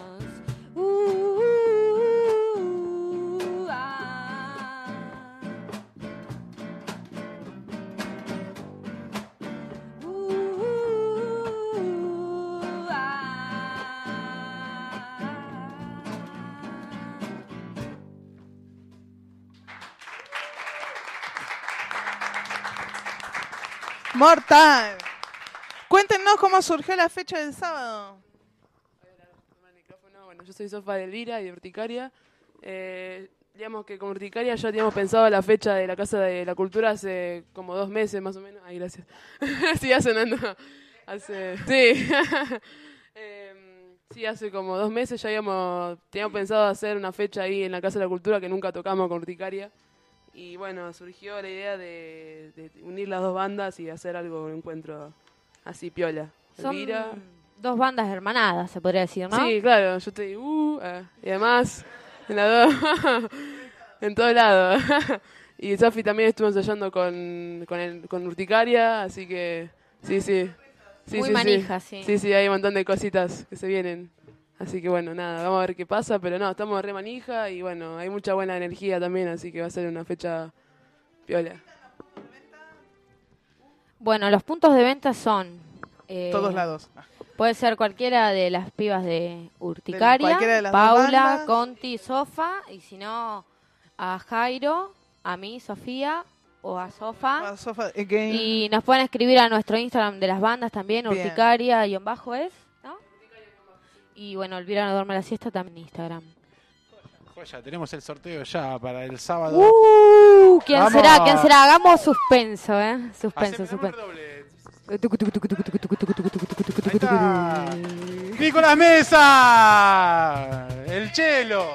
Mortal. Cuéntenos cómo surgió la fecha del sábado. Bueno, yo soy Sofa de Elvira y de Urticaria. Digamos que con Urticaria ya teníamos pensado la fecha de la Casa de la Cultura hace como 2 meses más o menos. Ay, gracias. Sigue sonando. Sí. Sí, hace como 2 meses ya teníamos pensado hacer una fecha ahí en la Casa de la Cultura que nunca tocamos con Urticaria. Y bueno, surgió la idea de unir las 2 bandas y hacer algo, un encuentro así piola. Son Elvira. 2 bandas hermanadas, se podría decir, ¿no? Sí, claro, yo estoy y además en en todos lados. Y Sofi también estuvo ensayando con Urticaria, así que sí. Muy manija, sí. Sí, hay un montón de cositas que se vienen. Así que bueno, nada, vamos a ver qué pasa, pero no, estamos re manija y bueno, hay mucha buena energía también, así que va a ser una fecha piola. Bueno, los puntos de venta son... Todos lados. Puede ser cualquiera de las pibas de Urticaria, de las Paula, Conti, Sofa, y si no, a Jairo, a mí, Sofía, o a Sofa. Y nos pueden escribir a nuestro Instagram de las bandas también, Bien. Urticaria_, ¿es? ¿No? Y bueno, Elvira no duerme la siesta también en Instagram. Joya, tenemos el sorteo ya para el sábado. ¿Quién ¡Vamos! será? ¿Quién será? Hagamos suspenso, Suspenso. ¡Nicolás Mesa! El chelo,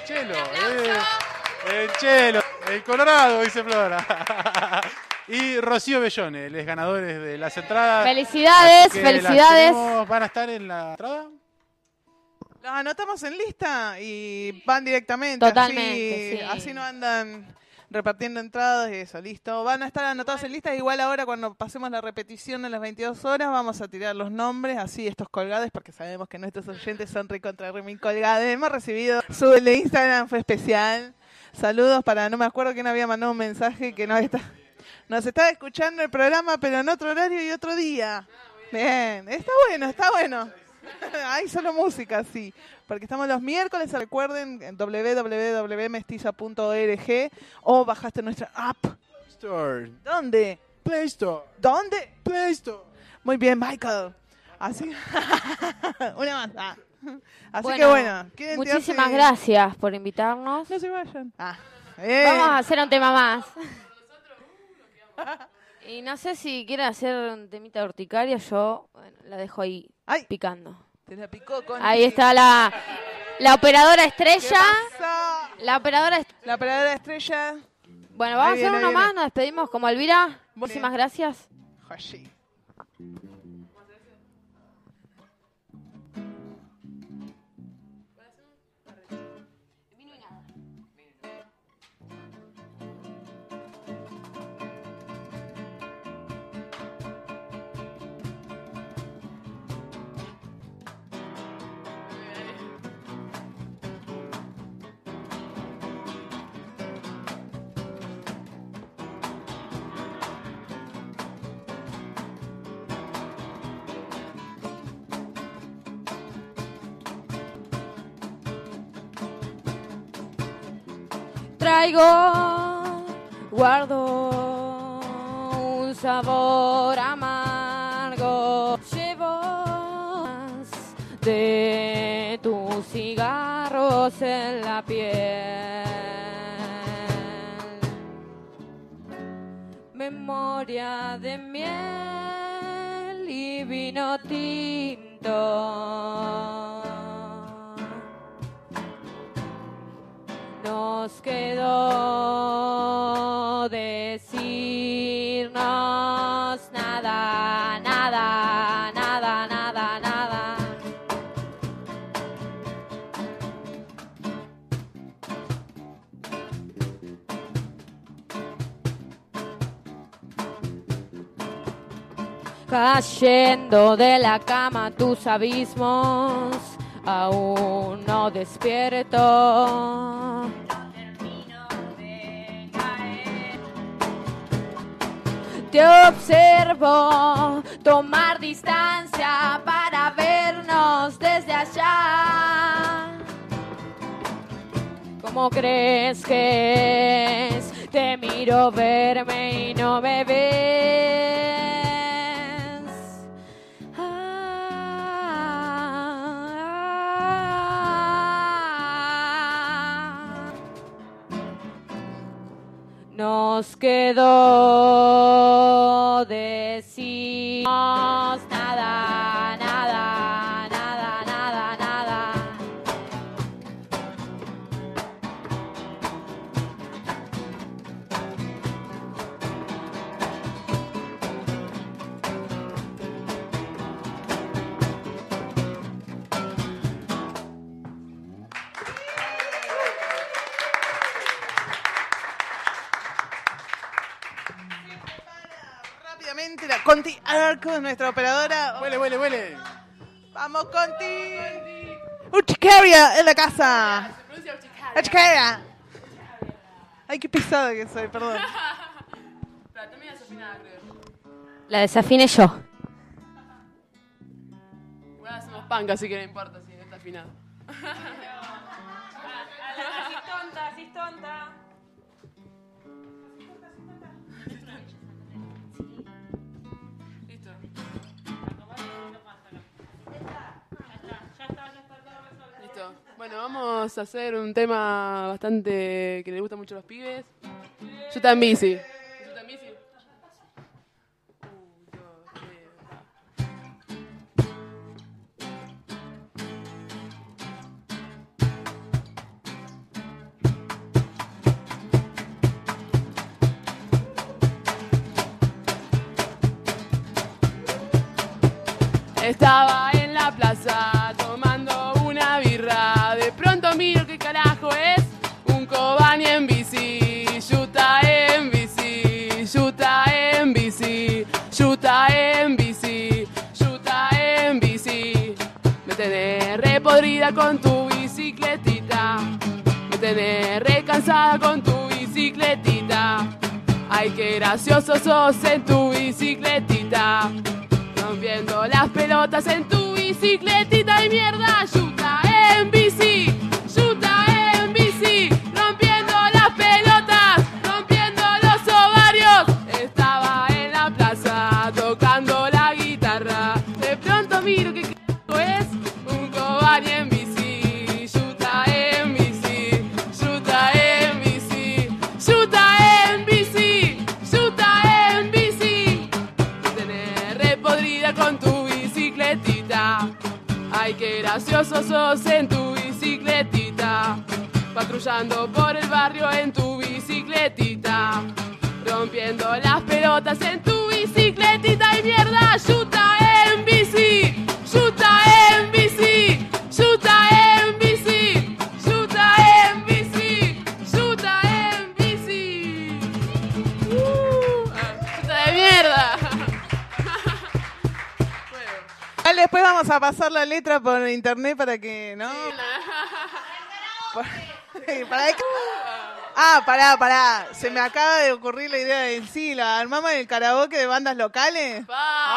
el Colorado, dice Flora. Y Rocío Bellone, los ganadores de las entradas. ¡Felicidades, Así que felicidades! ¿Van a estar en la entrada? Los anotamos en lista y van directamente. Totalmente, sí. Así no andan repartiendo entradas y eso, listo. Van a estar anotados en lista. Igual ahora cuando pasemos la repetición de las 22 horas vamos a tirar los nombres, así estos colgades, porque sabemos que nuestros oyentes son recontra remil colgades. Hemos recibido su de Instagram, fue especial. Saludos para, no me acuerdo quién había mandado un mensaje que nos estaba escuchando el programa, pero en otro horario y otro día. Bien, está bueno. Hay solo música, sí. Porque estamos los miércoles, recuerden, en www.mestiza.org o bajaste nuestra app. Store. ¿Dónde? Play Store. ¿Dónde? Play Store. Muy bien, Michael. Así. Una más. Así Bueno, que bueno. muchísimas gracias por invitarnos. No se vayan. Vamos a hacer un tema más. Y no sé si quieren hacer un temita de urticaria, yo la dejo ahí picando. Te la picó con ahí está la operadora estrella. La operadora estrella. Bueno, vamos a hacer uno viene. más, nos despedimos como Elvira. Muchísimas gracias. Joshi. Guardo un sabor amargo. Llevo de tus cigarros en la piel. Memoria de miel y vino tinto. Nos quedó decirnos nada, nada, nada, nada, nada. Cayendo de la cama tus abismos, aún no despierto. Te observo tomar distancia para vernos desde allá. ¿Cómo crees que es? Te miro verme y no me ves. Nos quedó decirnos nada, nada, nada, nada, nada. Rápidamente la Conti Arco, nuestra operadora. Huele. Vamos, Conti. Urticaria en la casa. Urticaria. Ay, qué pesada que soy, perdón. La termina desafinada, creo. La desafiné yo. Igual hacemos punk, así que no importa si no está afinado. Así tonta. Listo. Listo. Bueno, vamos a hacer un tema bastante que le gusta mucho a los pibes. Yo está en bici. ¿Yo está en bici? Estaba en la plaza tomando una birra. De pronto miro que carajo es un Kobani en bici. Yuta en bici, yuta en bici, yuta en bici, yuta en bici. Me tenés re podrida con tu bicicletita. Me tenés re cansada pasada con tu bicicletita. Ay, qué gracioso sos en tu bicicletita. Rompiendo las pelotas en tu bicicletita y mierda, yuta en bici, yuta en bici. Rompiendo las pelotas, rompiendo los ovarios. Estaba en la plaza tocando la guitarra. De pronto miro que es un cobarde en bici, yuta en bici, yuta en bici, yuta en bici, yuta en bici. Tenés repodrida con tu bicicletita. Ay, qué gracioso sos en tu bicicletita. Patrullando por el barrio en tu bicicletita. Rompiendo las pelotas en tu bicicletita y mierda, yuta en bici, yuta en bici, yuta en bici, yuta en bici, yuta en bici. Yuta de mierda. Dale, después vamos a pasar la letra por internet para que, ¿no? Pará. Se me acaba de ocurrir la idea en sí. ¿La armamos en el karaoke de bandas locales?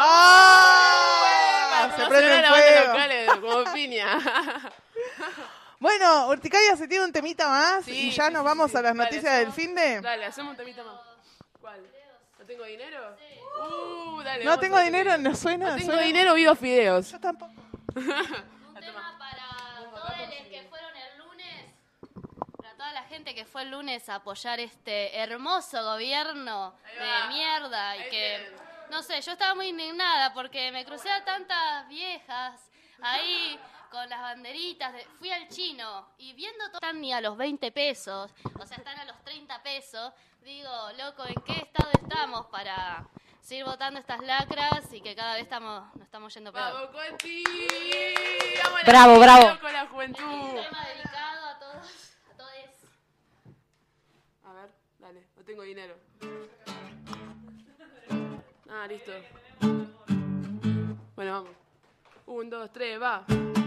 Se prende el fuego. Locales, como piña. Bueno, Urticaria se tiene un temita más Sí, y ya nos vamos a las noticias del finde. Dale, hacemos un temita más. ¿Cuál? ¿No tengo dinero? Dale. No tengo dinero, no suena. No tengo dinero, vivo fideos. Yo tampoco. Un tema para todos los que fueron el lunes, para toda la gente que fue el lunes a apoyar este hermoso gobierno de mierda y que, no sé, yo estaba muy indignada porque me crucé a tantas viejas ahí con las banderitas, fui al chino y viendo todo, están ni a los 20 pesos, o sea, están a los 30 pesos, digo, loco, ¿en qué estado estamos para seguir votando estas lacras y que cada vez nos estamos yendo peor? ¡Vamos, Conti! Bravo, bravo. Con la juventud. Un tema dedicado a todos. A ver, dale, no tengo dinero. Listo. Bueno, vamos. 1, 2, 3, va.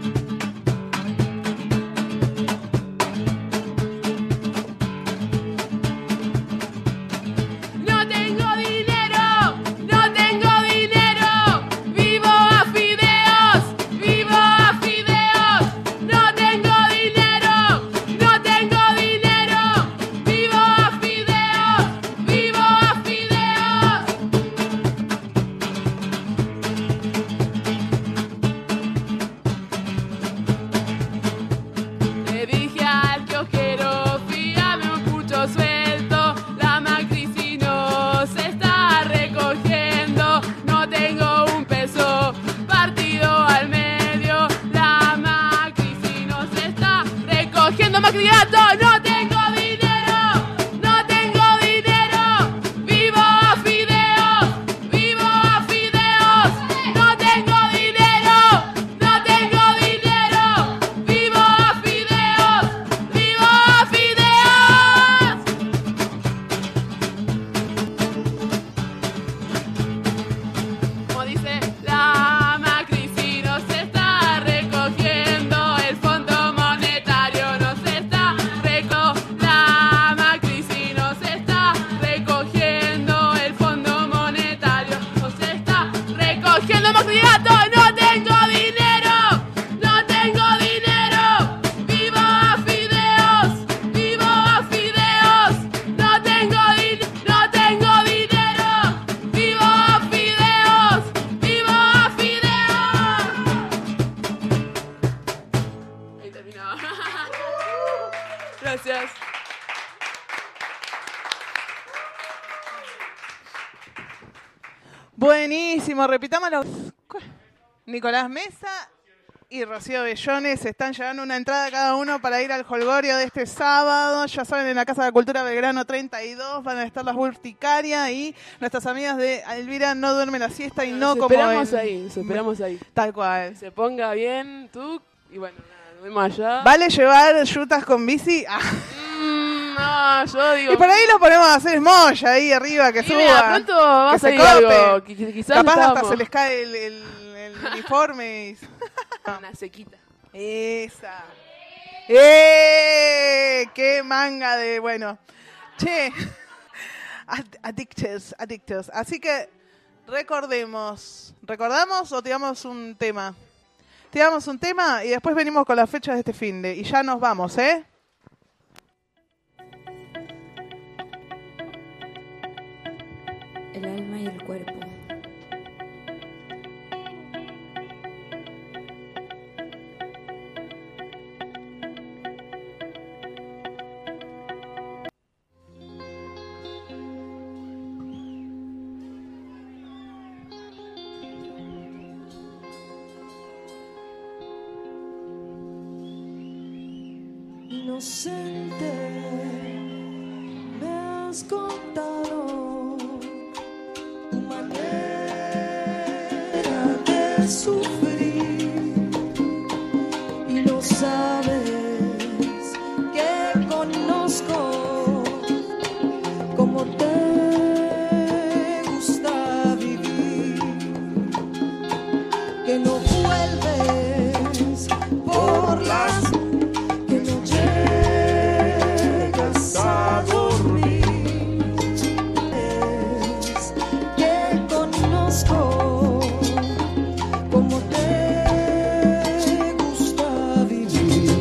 No tengo dinero, no tengo dinero. Vivo a fideos, vivo a fideos. No tengo dinero, no tengo dinero. Vivo a fideos, vivo a fideos. Le dije al kiosquero, fíjame un pucho suelto. La Macri si no se está recogiendo. No tengo un peso partido al medio. La Macri si no se está recogiendo. Macri gato, no tengo dinero, no tengo dinero. Vivo a fideos, vivo a fideos. No tengo dinero, no tengo dinero. Vivo a fideos, vivo a fideos. Como dice la Macri, si no se está recogiendo el Fondo Monetario, no se está la Macri, si no se está recogiendo el Fondo Monetario, no se está recogiendo. Macri gato, no tengo dinero, no tengo dinero. Vivo a fideos, vivo a fideos. No tengo dinero. Vivo a fideos, vivo a fideos. Ahí terminaba. Gracias. Buenísimo, repitámoslo. Nicolás Mesa y Rocío Bellones están llevando una entrada cada uno para ir al Holgorio de este sábado. Ya saben, en la Casa de la Cultura Belgrano 32 van a estar las Urticaria y nuestras amigas de Elvira No Duerme la Siesta y no como Esperamos ahí, nos esperamos ahí. Tal cual. Se ponga bien tú y bueno, nada, nos vemos allá. ¿Vale llevar yutas con bici? No, yo digo. Y por ahí lo ponemos a hacer moya ahí arriba, que y suba. mira, pronto va a salir algo. Quizás Capaz hasta estábamos. se les cae el uniforme. Una sequita. Esa. ¡Qué manga de... Bueno, che, adictos. Así que ¿recordamos o tiramos un tema? Tiramos un tema y después venimos con las fechas de este finde. Y ya nos vamos, ¿eh? El alma y el cuerpo. Inocente, me has contado tu manera de sufrir y no sabes que conozco cómo te gusta vivir, que no vuelves por las a dormir, es que conozco cómo te gusta vivir.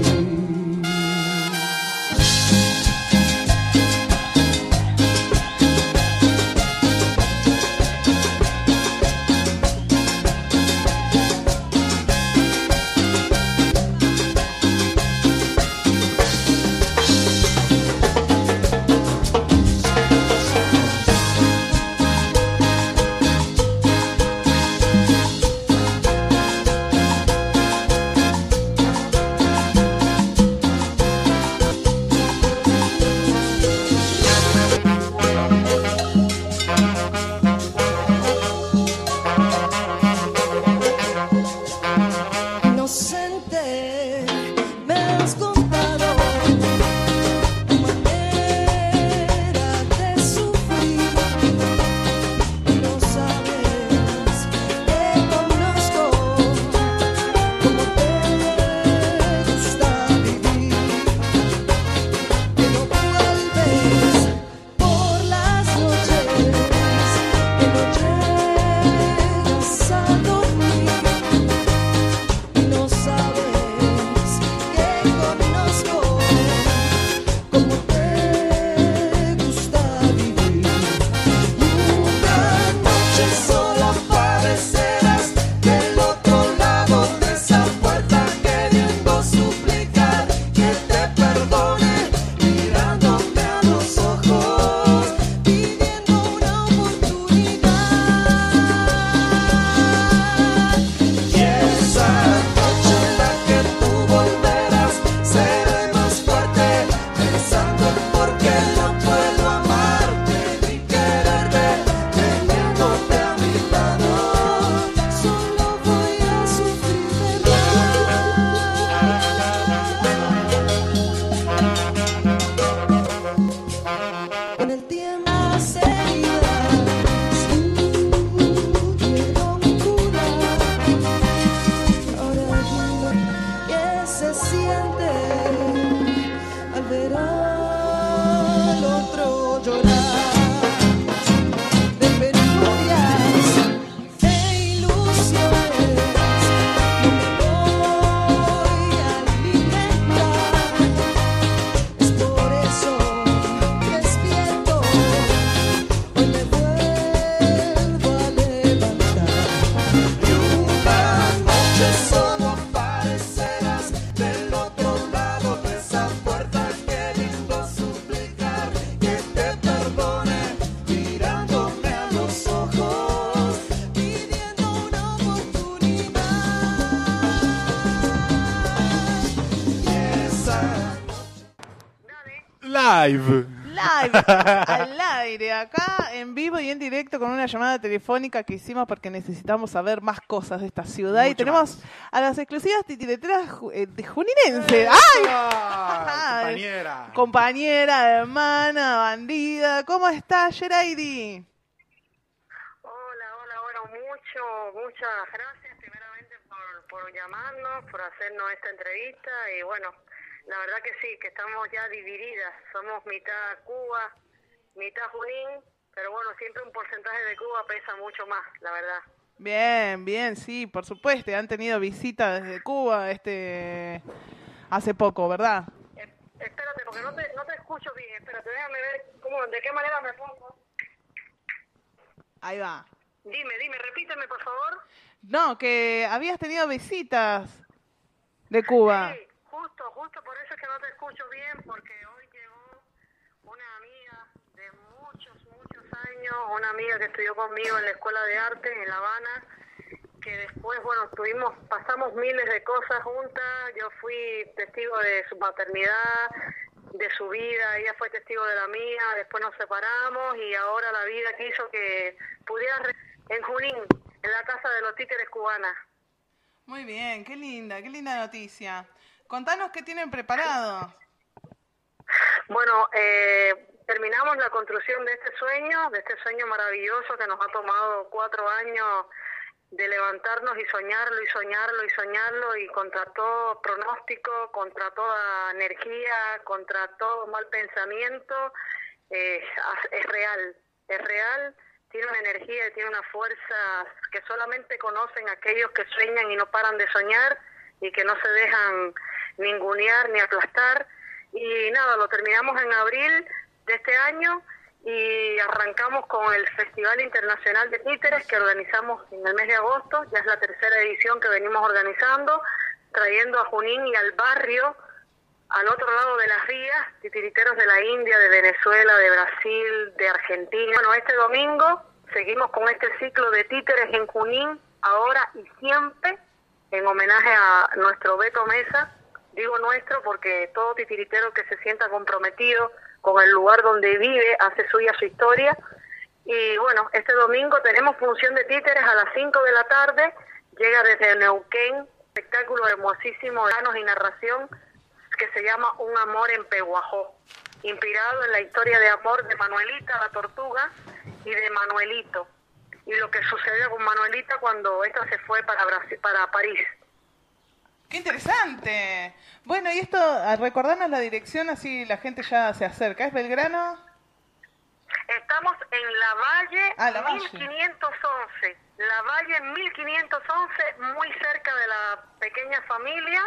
Inocente, me has contado tu manera de sufrir y no sabes que conozco cómo te gusta vivir, que no vuelves por las noches, que no llegas a dormir. No sabes que conozco cómo te gusta vivir. Una noche sola aparecerás del otro lado de esa puerta, queriendo suplicar que te perdone, mirándome a los ojos, pidiendo una oportunidad. Y esa noche en la que tú volverás, seré más fuerte, pensando en por qué no puedo amarte ni quererte, teniéndote a mi lado, solo voy a sufrir de verdad. Con el tiempo las heridas pudieron curar. Ahora dime qué se siente al ver al otro llorar. De penurias e ilusiones no me voy a alimentar. Es por eso que despierto, hoy me vuelvo a levantar. Y una noche solo aparecerás del otro lado de esa puerta, queriendo suplicar que te perdone, mirándome a los ojos, pidiendo una oportunidad. Y esa Live. Al aire, acá en vivo y en directo con una llamada telefónica que hicimos porque necesitamos saber más cosas de esta ciudad. Y tenemos a las exclusivas titireteras de juninense. ¡Ay! Compañera. Compañera, hermana, bandida. ¿Cómo estás, Yeraidi? Bueno, muchas gracias primeramente por llamarnos, por hacernos esta entrevista y bueno, La verdad que sí, que estamos ya divididas. Somos mitad Cuba, mitad Junín, pero bueno, siempre un porcentaje de Cuba pesa mucho más, la verdad. Bien, bien, sí, por supuesto. Han tenido visitas desde Cuba hace poco, ¿verdad? Espérate, porque no te escucho bien. Espérate, déjame ver de qué manera me pongo. Ahí va. Dime, repíteme, por favor. No, que habías tenido visitas de Cuba. Sí, justo por eso es que no te escucho bien, porque hoy llegó una amiga de muchos años, una amiga que estudió conmigo en la Escuela de Arte en La Habana, que después, bueno, pasamos miles de cosas juntas. Yo fui testigo de su maternidad, de su vida, ella fue testigo de la mía, después nos separamos y ahora la vida quiso que pudiera en Junín, en la Casa de los Títeres Cubanas. Muy bien, qué linda noticia. Contanos qué tienen preparado. Bueno, terminamos la construcción de este sueño maravilloso que nos ha tomado 4 años de levantarnos y soñarlo y contra todo pronóstico, contra toda energía, contra todo mal pensamiento, es real, tiene una energía y tiene una fuerza que solamente conocen aquellos que sueñan y no paran de soñar y que no se dejan ningunear ni aplastar. Y nada, lo terminamos en abril de este año y arrancamos con el Festival Internacional de Títeres que organizamos en el mes de agosto. Ya es la 3ª edición que venimos organizando, trayendo a Junín y al barrio, al otro lado de las vías, titiriteros de la India, de Venezuela, de Brasil, de Argentina. Bueno, este domingo seguimos con este ciclo de títeres en Junín, ahora y siempre, en homenaje a nuestro Beto Mesa. Digo nuestro porque todo titiritero que se sienta comprometido con el lugar donde vive hace suya su historia. Y bueno, este domingo tenemos función de títeres a las 5 de la tarde, llega desde Neuquén, espectáculo hermosísimo de planos y narración que se llama Un amor en Peguajó, inspirado en la historia de amor de Manuelita la tortuga y de Manuelito, y lo que sucedió con Manuelita cuando esta se fue para París. ¡Qué interesante! Bueno, y esto, recordarnos la dirección, así la gente ya se acerca. ¿Es Belgrano? Estamos en La Valle, La Valle. 1511. La Valle 1511, muy cerca de la pequeña familia,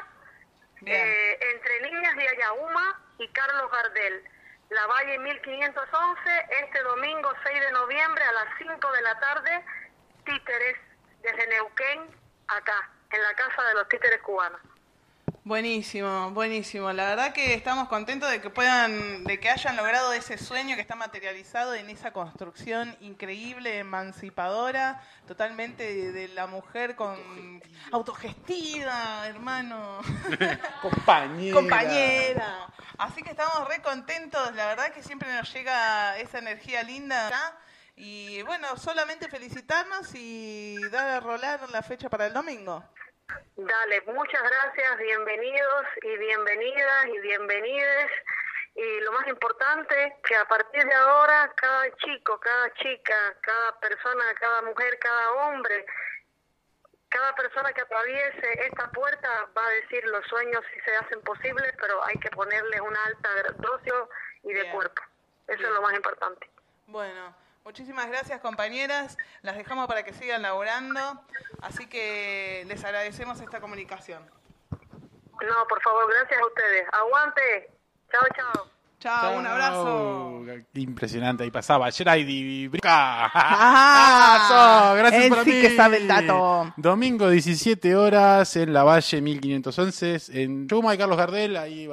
entre Niñas de Ayauma y Carlos Gardel. La Valle 1511, este domingo 6 de noviembre a las 5 de la tarde, títeres desde Neuquén, acá, en la Casa de los Títeres Cubanos. Buenísimo, buenísimo. La verdad que estamos contentos de que hayan logrado ese sueño que está materializado en esa construcción increíble, emancipadora, totalmente de la mujer autogestiva, hermano. Compañera. Así que estamos re contentos, la verdad que siempre nos llega esa energía linda acá. Y bueno, solamente felicitarnos y dar a rolar la fecha para el domingo. Dale, muchas gracias, bienvenidos y bienvenidas y bienvenides. Y lo más importante, que a partir de ahora, cada chico, cada chica, cada persona, cada mujer, cada hombre, cada persona que atraviese esta puerta va a decir los sueños si se hacen posibles, pero hay que ponerles una alta dosis y de cuerpo. Eso es lo más importante. Bueno, muchísimas gracias, compañeras. Las dejamos para que sigan laburando. Así que les agradecemos esta comunicación. No, por favor, gracias a ustedes. Aguante. Chao, chao. Chao, un abrazo. Qué impresionante, ahí pasaba Sheraidi Brica. Gracias por ti. Que sabe el dato. Domingo 17 horas en La Valle 1511 en Chuma y Carlos Gardel. Ahí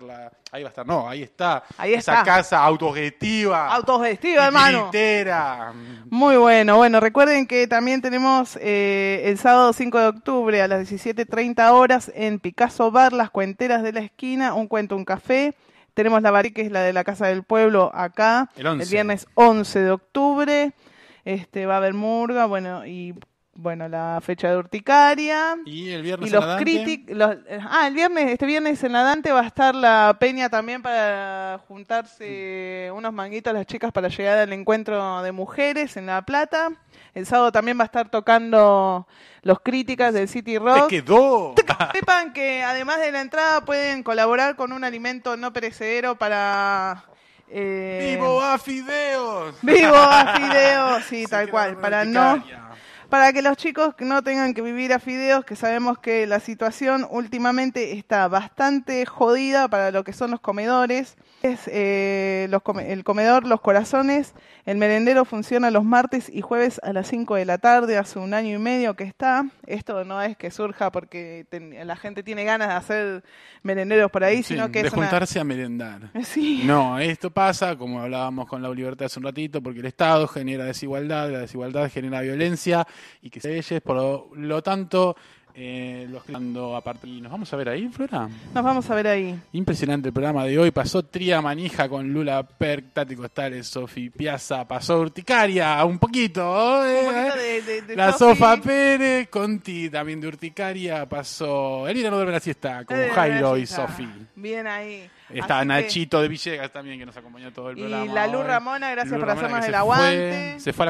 está esa casa autogestiva, hermano. Muy bueno, recuerden que también tenemos el sábado 5 de octubre a las 17:30 horas en Picasso Bar, Las Cuenteras de la Esquina, un cuento, un café. Tenemos la Barí, que es la de la Casa del Pueblo, acá, el viernes 11 de octubre. Va a haber murga, bueno, y bueno, la fecha de urticaria. Y el viernes y los en la Dante. el viernes, este viernes en la Dante va a estar la peña también para juntarse unos manguitos las chicas para llegar al encuentro de mujeres en La Plata. El sábado también va a estar tocando los Críticas del City Rock. ¡Te quedó! Sepan que además de la entrada pueden colaborar con un alimento no perecedero para... ¡Vivo a fideos! ¡Vivo a fideos! Sí, tal cual. Para que los chicos no tengan que vivir a fideos, que sabemos que la situación últimamente está bastante jodida para lo que son los comedores. El comedor Los Corazones, el merendero funciona los martes y jueves a las 5 de la tarde, hace 1 año y medio que está. Esto no es que surja porque la gente tiene ganas de hacer merenderos por ahí, sino que de es juntarse a merendar. Sí. No, esto pasa, como hablábamos con la Libertad hace un ratito, porque el Estado genera desigualdad, la desigualdad genera violencia, y que se leyes, por lo tanto, los que y nos vamos a ver ahí, Flora. Nos vamos a ver ahí. Impresionante el programa de hoy. Pasó Tría Manija con Lula Perk, Tati Costales, Sofi Piazza, pasó Urticaria un poquito. De la Sofa Pérez, Conti también de Urticaria, pasó Elina no duerme la siesta con Jairo y Sofi. Bien ahí. Está Nachito de Villegas también, que nos acompañó todo el programa. Y la Lu Ramona, gracias por hacernos el aguante. Se fue a la